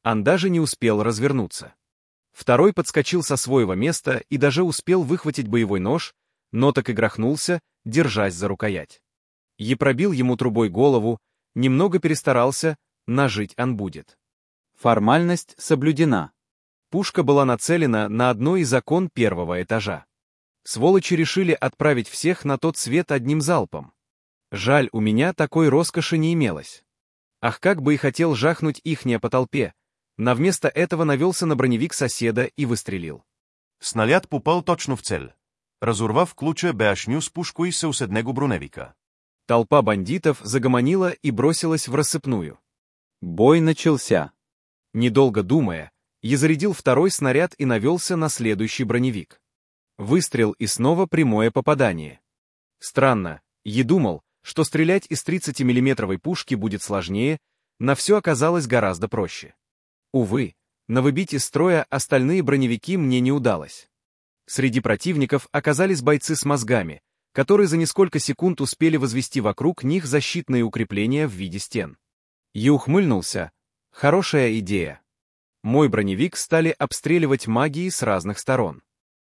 Он даже не успел развернуться. Второй подскочил со своего места и даже успел выхватить боевой нож, но так и грохнулся, держась за рукоять. Я пробил ему трубой голову, немного перестарался, нажить он будет. Формальность соблюдена. Пушка была нацелена на одно из окон первого этажа. Сволочи решили отправить всех на тот свет одним залпом. Жаль, у меня такой роскоши не имелось. Ах, как бы и хотел жахнуть ихнее по толпе, но вместо этого навелся на броневик соседа и выстрелил. Снаряд попал точно в цель. Разорвав ключа башню с пушкой съседнего броневика. Толпа бандитов загомонила и бросилась в рассыпную. Бой начался. Недолго думая, я зарядил второй снаряд и навелся на следующий броневик. Выстрел и снова прямое попадание. Странно, я думал, что стрелять из тридцатимиллиметровой пушки будет сложнее, но все оказалось гораздо проще. Увы, но выбить из строя остальные броневики мне не удалось. Среди противников оказались бойцы с мозгами, которые за несколько секунд успели возвести вокруг них защитные укрепления в виде стен. Я ухмыльнулся. Хорошая идея. Мой броневик стали обстреливать магией с разных сторон.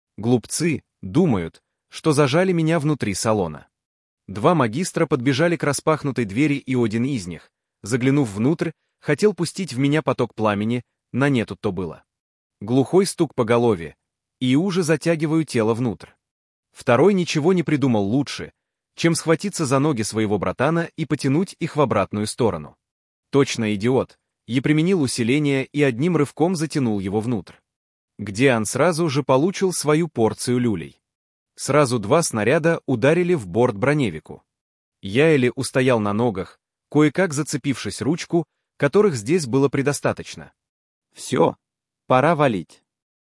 Глупцы думают, что зажали меня внутри салона. Два магистра подбежали к распахнутой двери, и один из них, заглянув внутрь, хотел пустить в меня поток пламени, но не тут-то было. Глухой стук по голове, и уже затягиваю тело внутрь. Второй ничего не придумал лучше, чем схватиться за ноги своего братана и потянуть их в обратную сторону. Точно идиот, я применил усиление и одним рывком затянул его внутрь. Где он сразу же получил свою порцию люлей. Сразу два снаряда ударили в борт броневику. Я еле устоял на ногах, кое-как зацепившись ручку, которых здесь было предостаточно. Все, пора валить.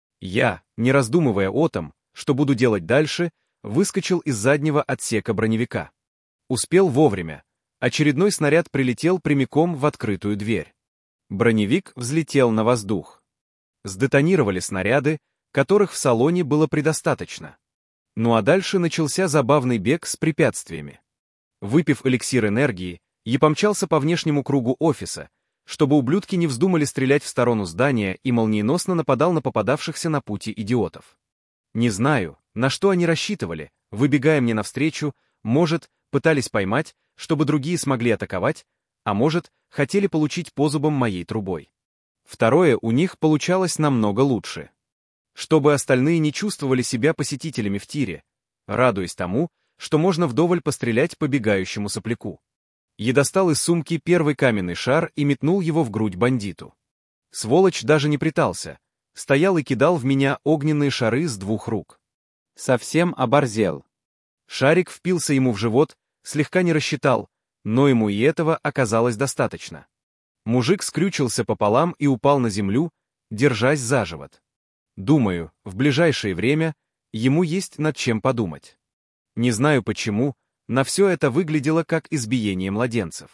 Я, не раздумывая о том, что буду делать дальше, выскочил из заднего отсека броневика. Успел вовремя. Очередной снаряд прилетел прямиком в открытую дверь. Броневик взлетел на воздух. Сдетонировали снаряды, которых в салоне было предостаточно. Ну а дальше начался забавный бег с препятствиями. Выпив эликсир энергии, я помчался по внешнему кругу офиса, чтобы ублюдки не вздумали стрелять в сторону здания, и молниеносно нападал на попадавшихся на пути идиотов. Не знаю, на что они рассчитывали, выбегая мне навстречу, может, пытались поймать, чтобы другие смогли атаковать, а может, хотели получить по зубам моей трубой. Второе у них получалось намного лучше. Чтобы остальные не чувствовали себя посетителями в тире, радуясь тому, что можно вдоволь пострелять по бегающему сопляку. Я достал из сумки первый каменный шар и метнул его в грудь бандиту. Сволочь даже не притался, стоял и кидал в меня огненные шары с двух рук. Совсем оборзел. Шарик впился ему в живот, слегка не рассчитал, но ему и этого оказалось достаточно. Мужик скрючился пополам и упал на землю, держась за живот. Думаю, в ближайшее время ему есть над чем подумать. Не знаю почему, но все это выглядело как избиение младенцев.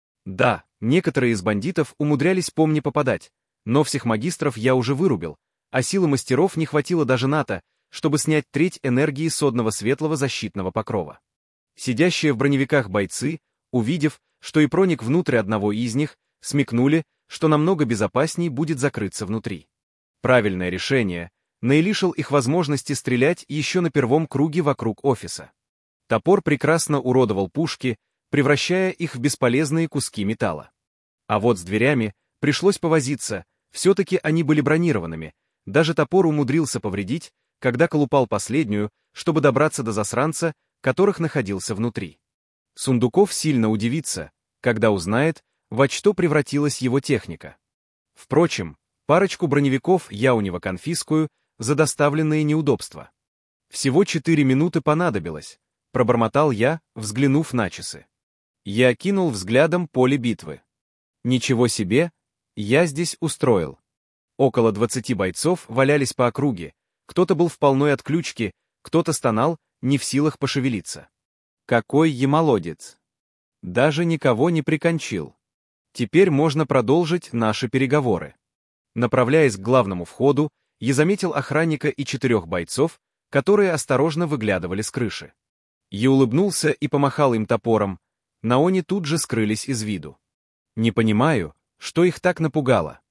Да, некоторые из бандитов умудрялись по мне попадать, но всех магистров я уже вырубил, а силы мастеров не хватило даже на то, чтобы снять треть энергии содного светлого защитного покрова. Сидящие в броневиках бойцы, увидев, что и проник внутрь одного из них, смекнули, что намного безопасней будет закрыться внутри. Правильное решение, но и лишил их возможности стрелять еще на первом круге вокруг офиса. Топор прекрасно уродовал пушки, превращая их в бесполезные куски металла. А вот с дверями пришлось повозиться, все-таки они были бронированными, даже топор умудрился повредить, когда колупал последнюю, чтобы добраться до засранца, которых находился внутри. Сундуков сильно удивится, когда узнает, во что превратилась его техника. Впрочем, парочку броневиков я у него конфискую за доставленные неудобства. Всего четыре минуты понадобилось, пробормотал я, взглянув на часы. Я окинул взглядом поле битвы. Ничего себе, я здесь устроил. Около двадцати бойцов валялись по округе, кто-то был в полной отключке, кто-то стонал, не в силах пошевелиться. Какой я молодец! Даже никого не прикончил. Теперь можно продолжить наши переговоры. Направляясь к главному входу, я заметил охранника и четырех бойцов, которые осторожно выглядывали с крыши. Я улыбнулся и помахал им топором, но они тут же скрылись из виду. Не понимаю, что их так напугало.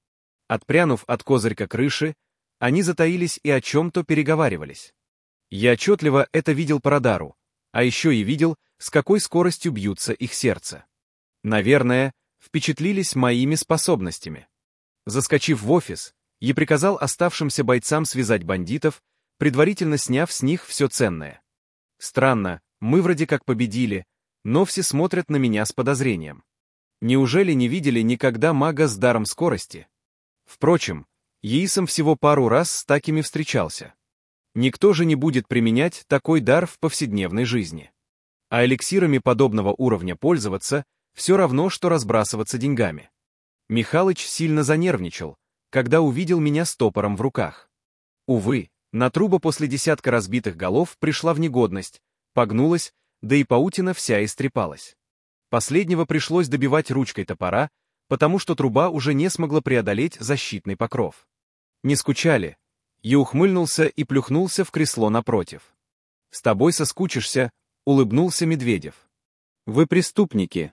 Отпрянув от козырька крыши, они затаились и о чем-то переговаривались. Я отчетливо это видел по радару, а еще и видел, с какой скоростью бьются их сердца. Наверное, впечатлились моими способностями. Заскочив в офис, я приказал оставшимся бойцам связать бандитов, предварительно сняв с них все ценное. Странно, мы вроде как победили, но все смотрят на меня с подозрением. Неужели не видели никогда мага с даром скорости? Впрочем, Еисом всего пару раз с такими встречался. Никто же не будет применять такой дар в повседневной жизни. А эликсирами подобного уровня пользоваться все равно, что разбрасываться деньгами. Михалыч сильно занервничал, когда увидел меня с топором в руках. Увы, на труба после десятка разбитых голов пришла в негодность, погнулась, да и паутина вся истрепалась. Последнего пришлось добивать ручкой топора, потому что труба уже не смогла преодолеть защитный покров. Не скучали? Я ухмыльнулся и плюхнулся в кресло напротив. «С тобой соскучишься», — улыбнулся Медведев. «Вы преступники.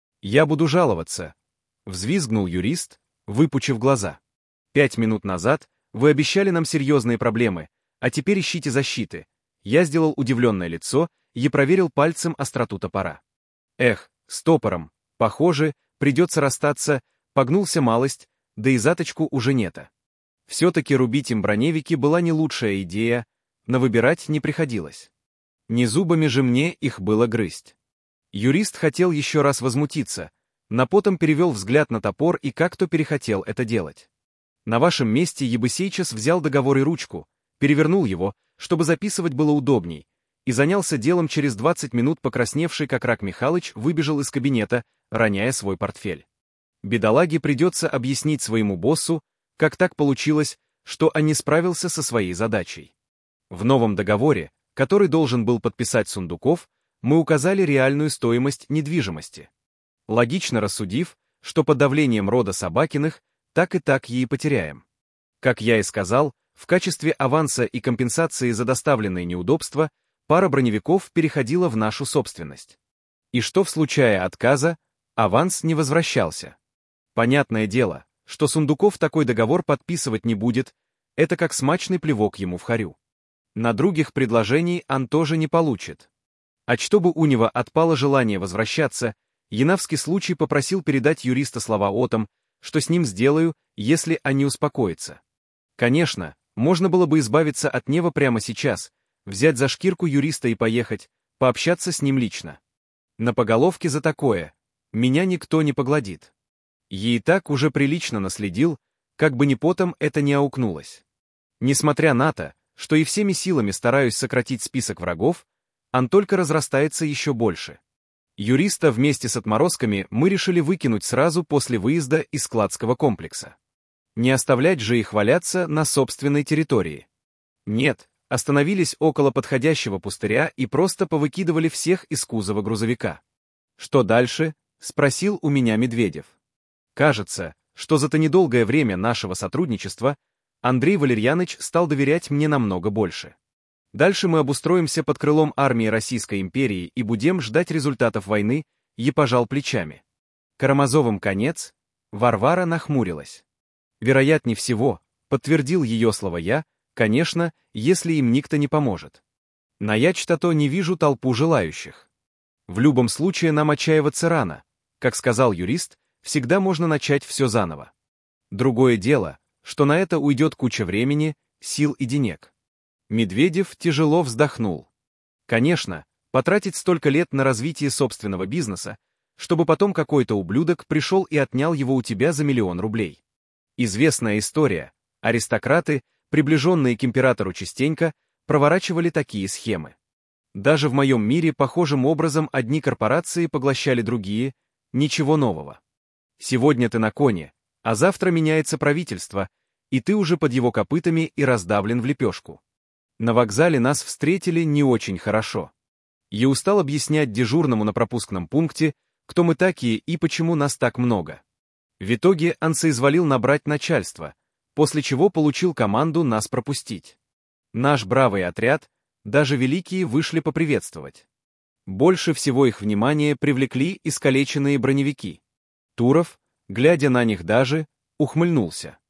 Я буду жаловаться», — взвизгнул юрист, выпучив глаза. «Пять минут назад вы обещали нам серьезные проблемы, а теперь ищите защиты». Я сделал удивленное лицо и проверил пальцем остроту топора. Эх, с топором, похоже, придется расстаться, погнулся малость, да и заточку уже нета. Все-таки рубить им броневики была не лучшая идея, но выбирать не приходилось. Не зубами же мне их было грызть. Юрист хотел еще раз возмутиться, но потом перевел взгляд на топор и как-то перехотел это делать. На вашем месте я бы сейчас взял договор и ручку, перевернул его, чтобы записывать было удобней, и занялся делом. Через двадцать минут покрасневший как рак Михалыч выбежал из кабинета, роняя свой портфель. Бедолаге придется объяснить своему боссу, как так получилось, что он не справился со своей задачей. В новом договоре, который должен был подписать Сундуков, мы указали реальную стоимость недвижимости. Логично рассудив, что под давлением рода Собакиных так и так ей потеряем. Как я и сказал, в качестве аванса и компенсации за доставленные неудобства пара броневиков переходила в нашу собственность. И что в случае отказа, аванс не возвращался. Понятное дело, что Сундуков такой договор подписывать не будет, это как смачный плевок ему в харю. На других предложений он тоже не получит. А чтобы у него отпало желание возвращаться, Янавский случай попросил передать юриста слова о том, что с ним сделаю, если они успокоятся. Конечно, можно было бы избавиться от Нева прямо сейчас, взять за шкирку юриста и поехать, пообщаться с ним лично. На поголовке за такое меня никто не погладит. Я и так уже прилично наследил, как бы ни потом это не аукнулось. Несмотря на то, что и всеми силами стараюсь сократить список врагов, он только разрастается еще больше. Юриста вместе с отморозками мы решили выкинуть сразу после выезда из складского комплекса. Не оставлять же их валяться на собственной территории. Нет, остановились около подходящего пустыря и просто повыкидывали всех из кузова грузовика. «Что дальше?» — спросил у меня Медведев. Кажется, что за то недолгое время нашего сотрудничества Андрей Валерьяныч стал доверять мне намного больше. Дальше мы обустроимся под крылом армии Российской империи и будем ждать результатов войны, и пожал плечами. Карамазовым конец? Варвара нахмурилась. Вероятнее всего, подтвердил ее слова я, конечно, если им никто не поможет. На ячта-то не вижу толпу желающих. В любом случае нам отчаиваться рано. Как сказал юрист, всегда можно начать все заново. Другое дело, что на это уйдет куча времени, сил и денег. Медведев тяжело вздохнул. Конечно, потратить столько лет на развитие собственного бизнеса, чтобы потом какой-то ублюдок пришел и отнял его у тебя за миллион рублей. Известная история. Аристократы, приближенные к императору частенько, проворачивали такие схемы. Даже в моем мире похожим образом одни корпорации поглощали другие, ничего нового. Сегодня ты на коне, а завтра меняется правительство, и ты уже под его копытами и раздавлен в лепешку. На вокзале нас встретили не очень хорошо. Я устал объяснять дежурному на пропускном пункте, кто мы такие и почему нас так много. В итоге он соизволил набрать начальство, после чего получил команду нас пропустить. Наш бравый отряд, даже великие вышли поприветствовать. Больше всего их внимание привлекли искалеченные броневики. Туров, глядя на них даже, ухмыльнулся.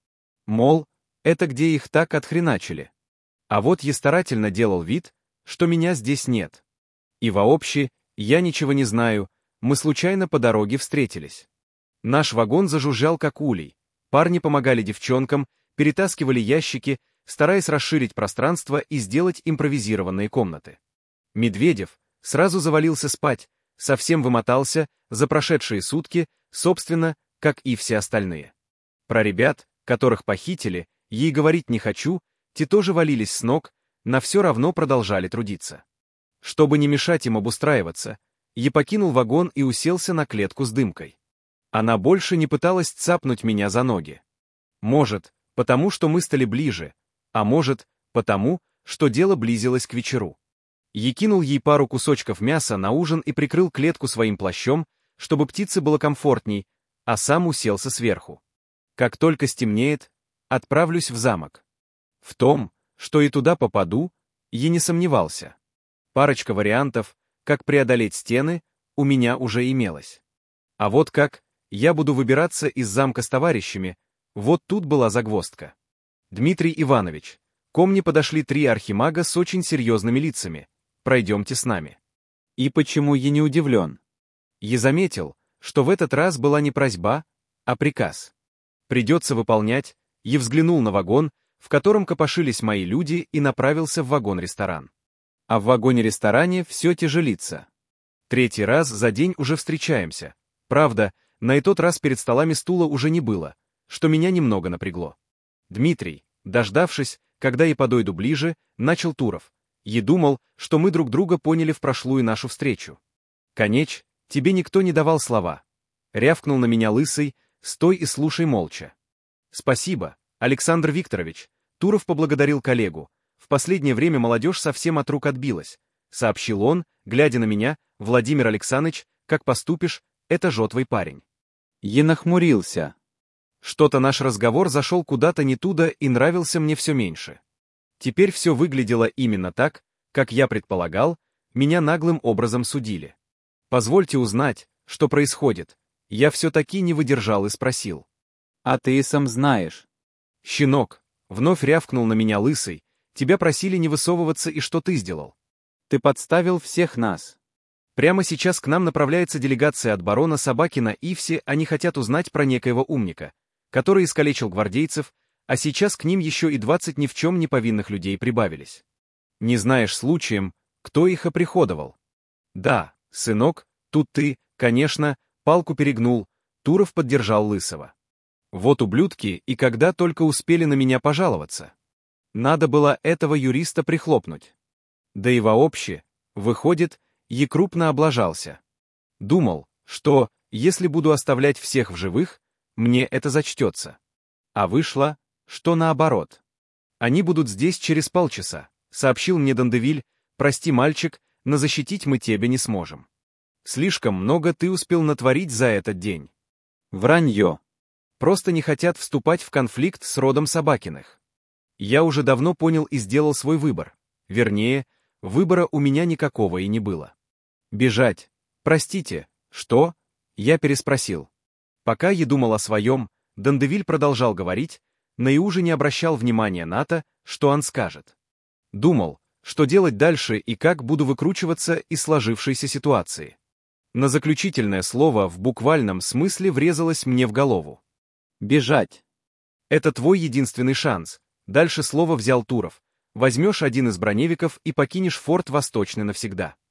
Мол, это где их так отхреначили. А вот я старательно делал вид, что меня здесь нет. И вообще, я ничего не знаю, мы случайно по дороге встретились. Наш вагон зажужжал как улей. Парни помогали девчонкам, перетаскивали ящики, стараясь расширить пространство и сделать импровизированные комнаты. Медведев сразу завалился спать, совсем вымотался за прошедшие сутки, собственно, как и все остальные. Про ребят, которых похитили, ей говорить не хочу, те тоже валились с ног, на все равно продолжали трудиться. Чтобы не мешать им обустраиваться, я покинул вагон и уселся на клетку с дымкой. Она больше не пыталась цапнуть меня за ноги. Может, потому что мы стали ближе, а может, потому, что дело близилось к вечеру. Я кинул ей пару кусочков мяса на ужин и прикрыл клетку своим плащом, чтобы птице было комфортней, а сам уселся сверху. Как только стемнеет, отправлюсь в замок. В том, что и туда попаду, я не сомневался. Парочка вариантов, как преодолеть стены, у меня уже имелась. А вот как я буду выбираться из замка с товарищами, вот тут была загвоздка. Дмитрий Иванович, ко мне подошли три архимага с очень серьезными лицами. Пройдемте с нами. И почему я не удивлен? Я заметил, что в этот раз была не просьба, а приказ. Придется выполнять, я взглянул на вагон, в котором копошились мои люди, и направился в вагон-ресторан. А в вагоне-ресторане все тяжелится. Третий раз за день уже встречаемся. Правда, на этот раз перед столами стула уже не было, что меня немного напрягло. Дмитрий, дождавшись, когда я подойду ближе, начал Туров. Я думал, что мы друг друга поняли в прошлую нашу встречу. Конеч, тебе никто не давал слова. Рявкнул на меня лысый, стой и слушай молча. Спасибо, Александр Викторович. Туров поблагодарил коллегу. В последнее время молодежь совсем от рук отбилась, сообщил он, глядя на меня, Владимир Александрович, как поступишь, это же твой парень. Я нахмурился. Что-то наш разговор зашел куда-то не туда и нравился мне все меньше. Теперь все выглядело именно так, как я предполагал, меня наглым образом судили. Позвольте узнать, что происходит. Я все-таки не выдержал и спросил. А ты сам знаешь. Щенок, вновь рявкнул на меня лысый, тебя просили не высовываться, и что ты сделал? Ты подставил всех нас. Прямо сейчас к нам направляется делегация от барона Собакина и все они хотят узнать про некоего умника, который искалечил гвардейцев, а сейчас к ним еще и двадцать ни в чем не повинных людей прибавились. Не знаешь случаем, кто их оприходовал? Да, сынок, тут ты, конечно, палку перегнул, Туров поддержал Лысого. Вот ублюдки и когда только успели на меня пожаловаться. Надо было этого юриста прихлопнуть. Да и вообще, выходит, я крупно облажался. Думал, что, если буду оставлять всех в живых, мне это зачтется. А вышло, что наоборот. Они будут здесь через полчаса, сообщил мне Дандевиль, прости, мальчик, но защитить мы тебя не сможем. Слишком много ты успел натворить за этот день. Вранье. Просто не хотят вступать в конфликт с родом Собакиных. Я уже давно понял и сделал свой выбор. Вернее, выбора у меня никакого и не было. Бежать. Простите, что? Я переспросил. Пока я думал о своем, Дандевиль продолжал говорить, но и уже не обращал внимания на то, что он скажет. Думал, что делать дальше и как буду выкручиваться из сложившейся ситуации. Но заключительное слово в буквальном смысле врезалось мне в голову. Бежать. Это твой единственный шанс. Дальше слово взял Туров. Возьмешь один из броневиков и покинешь форт Восточный навсегда.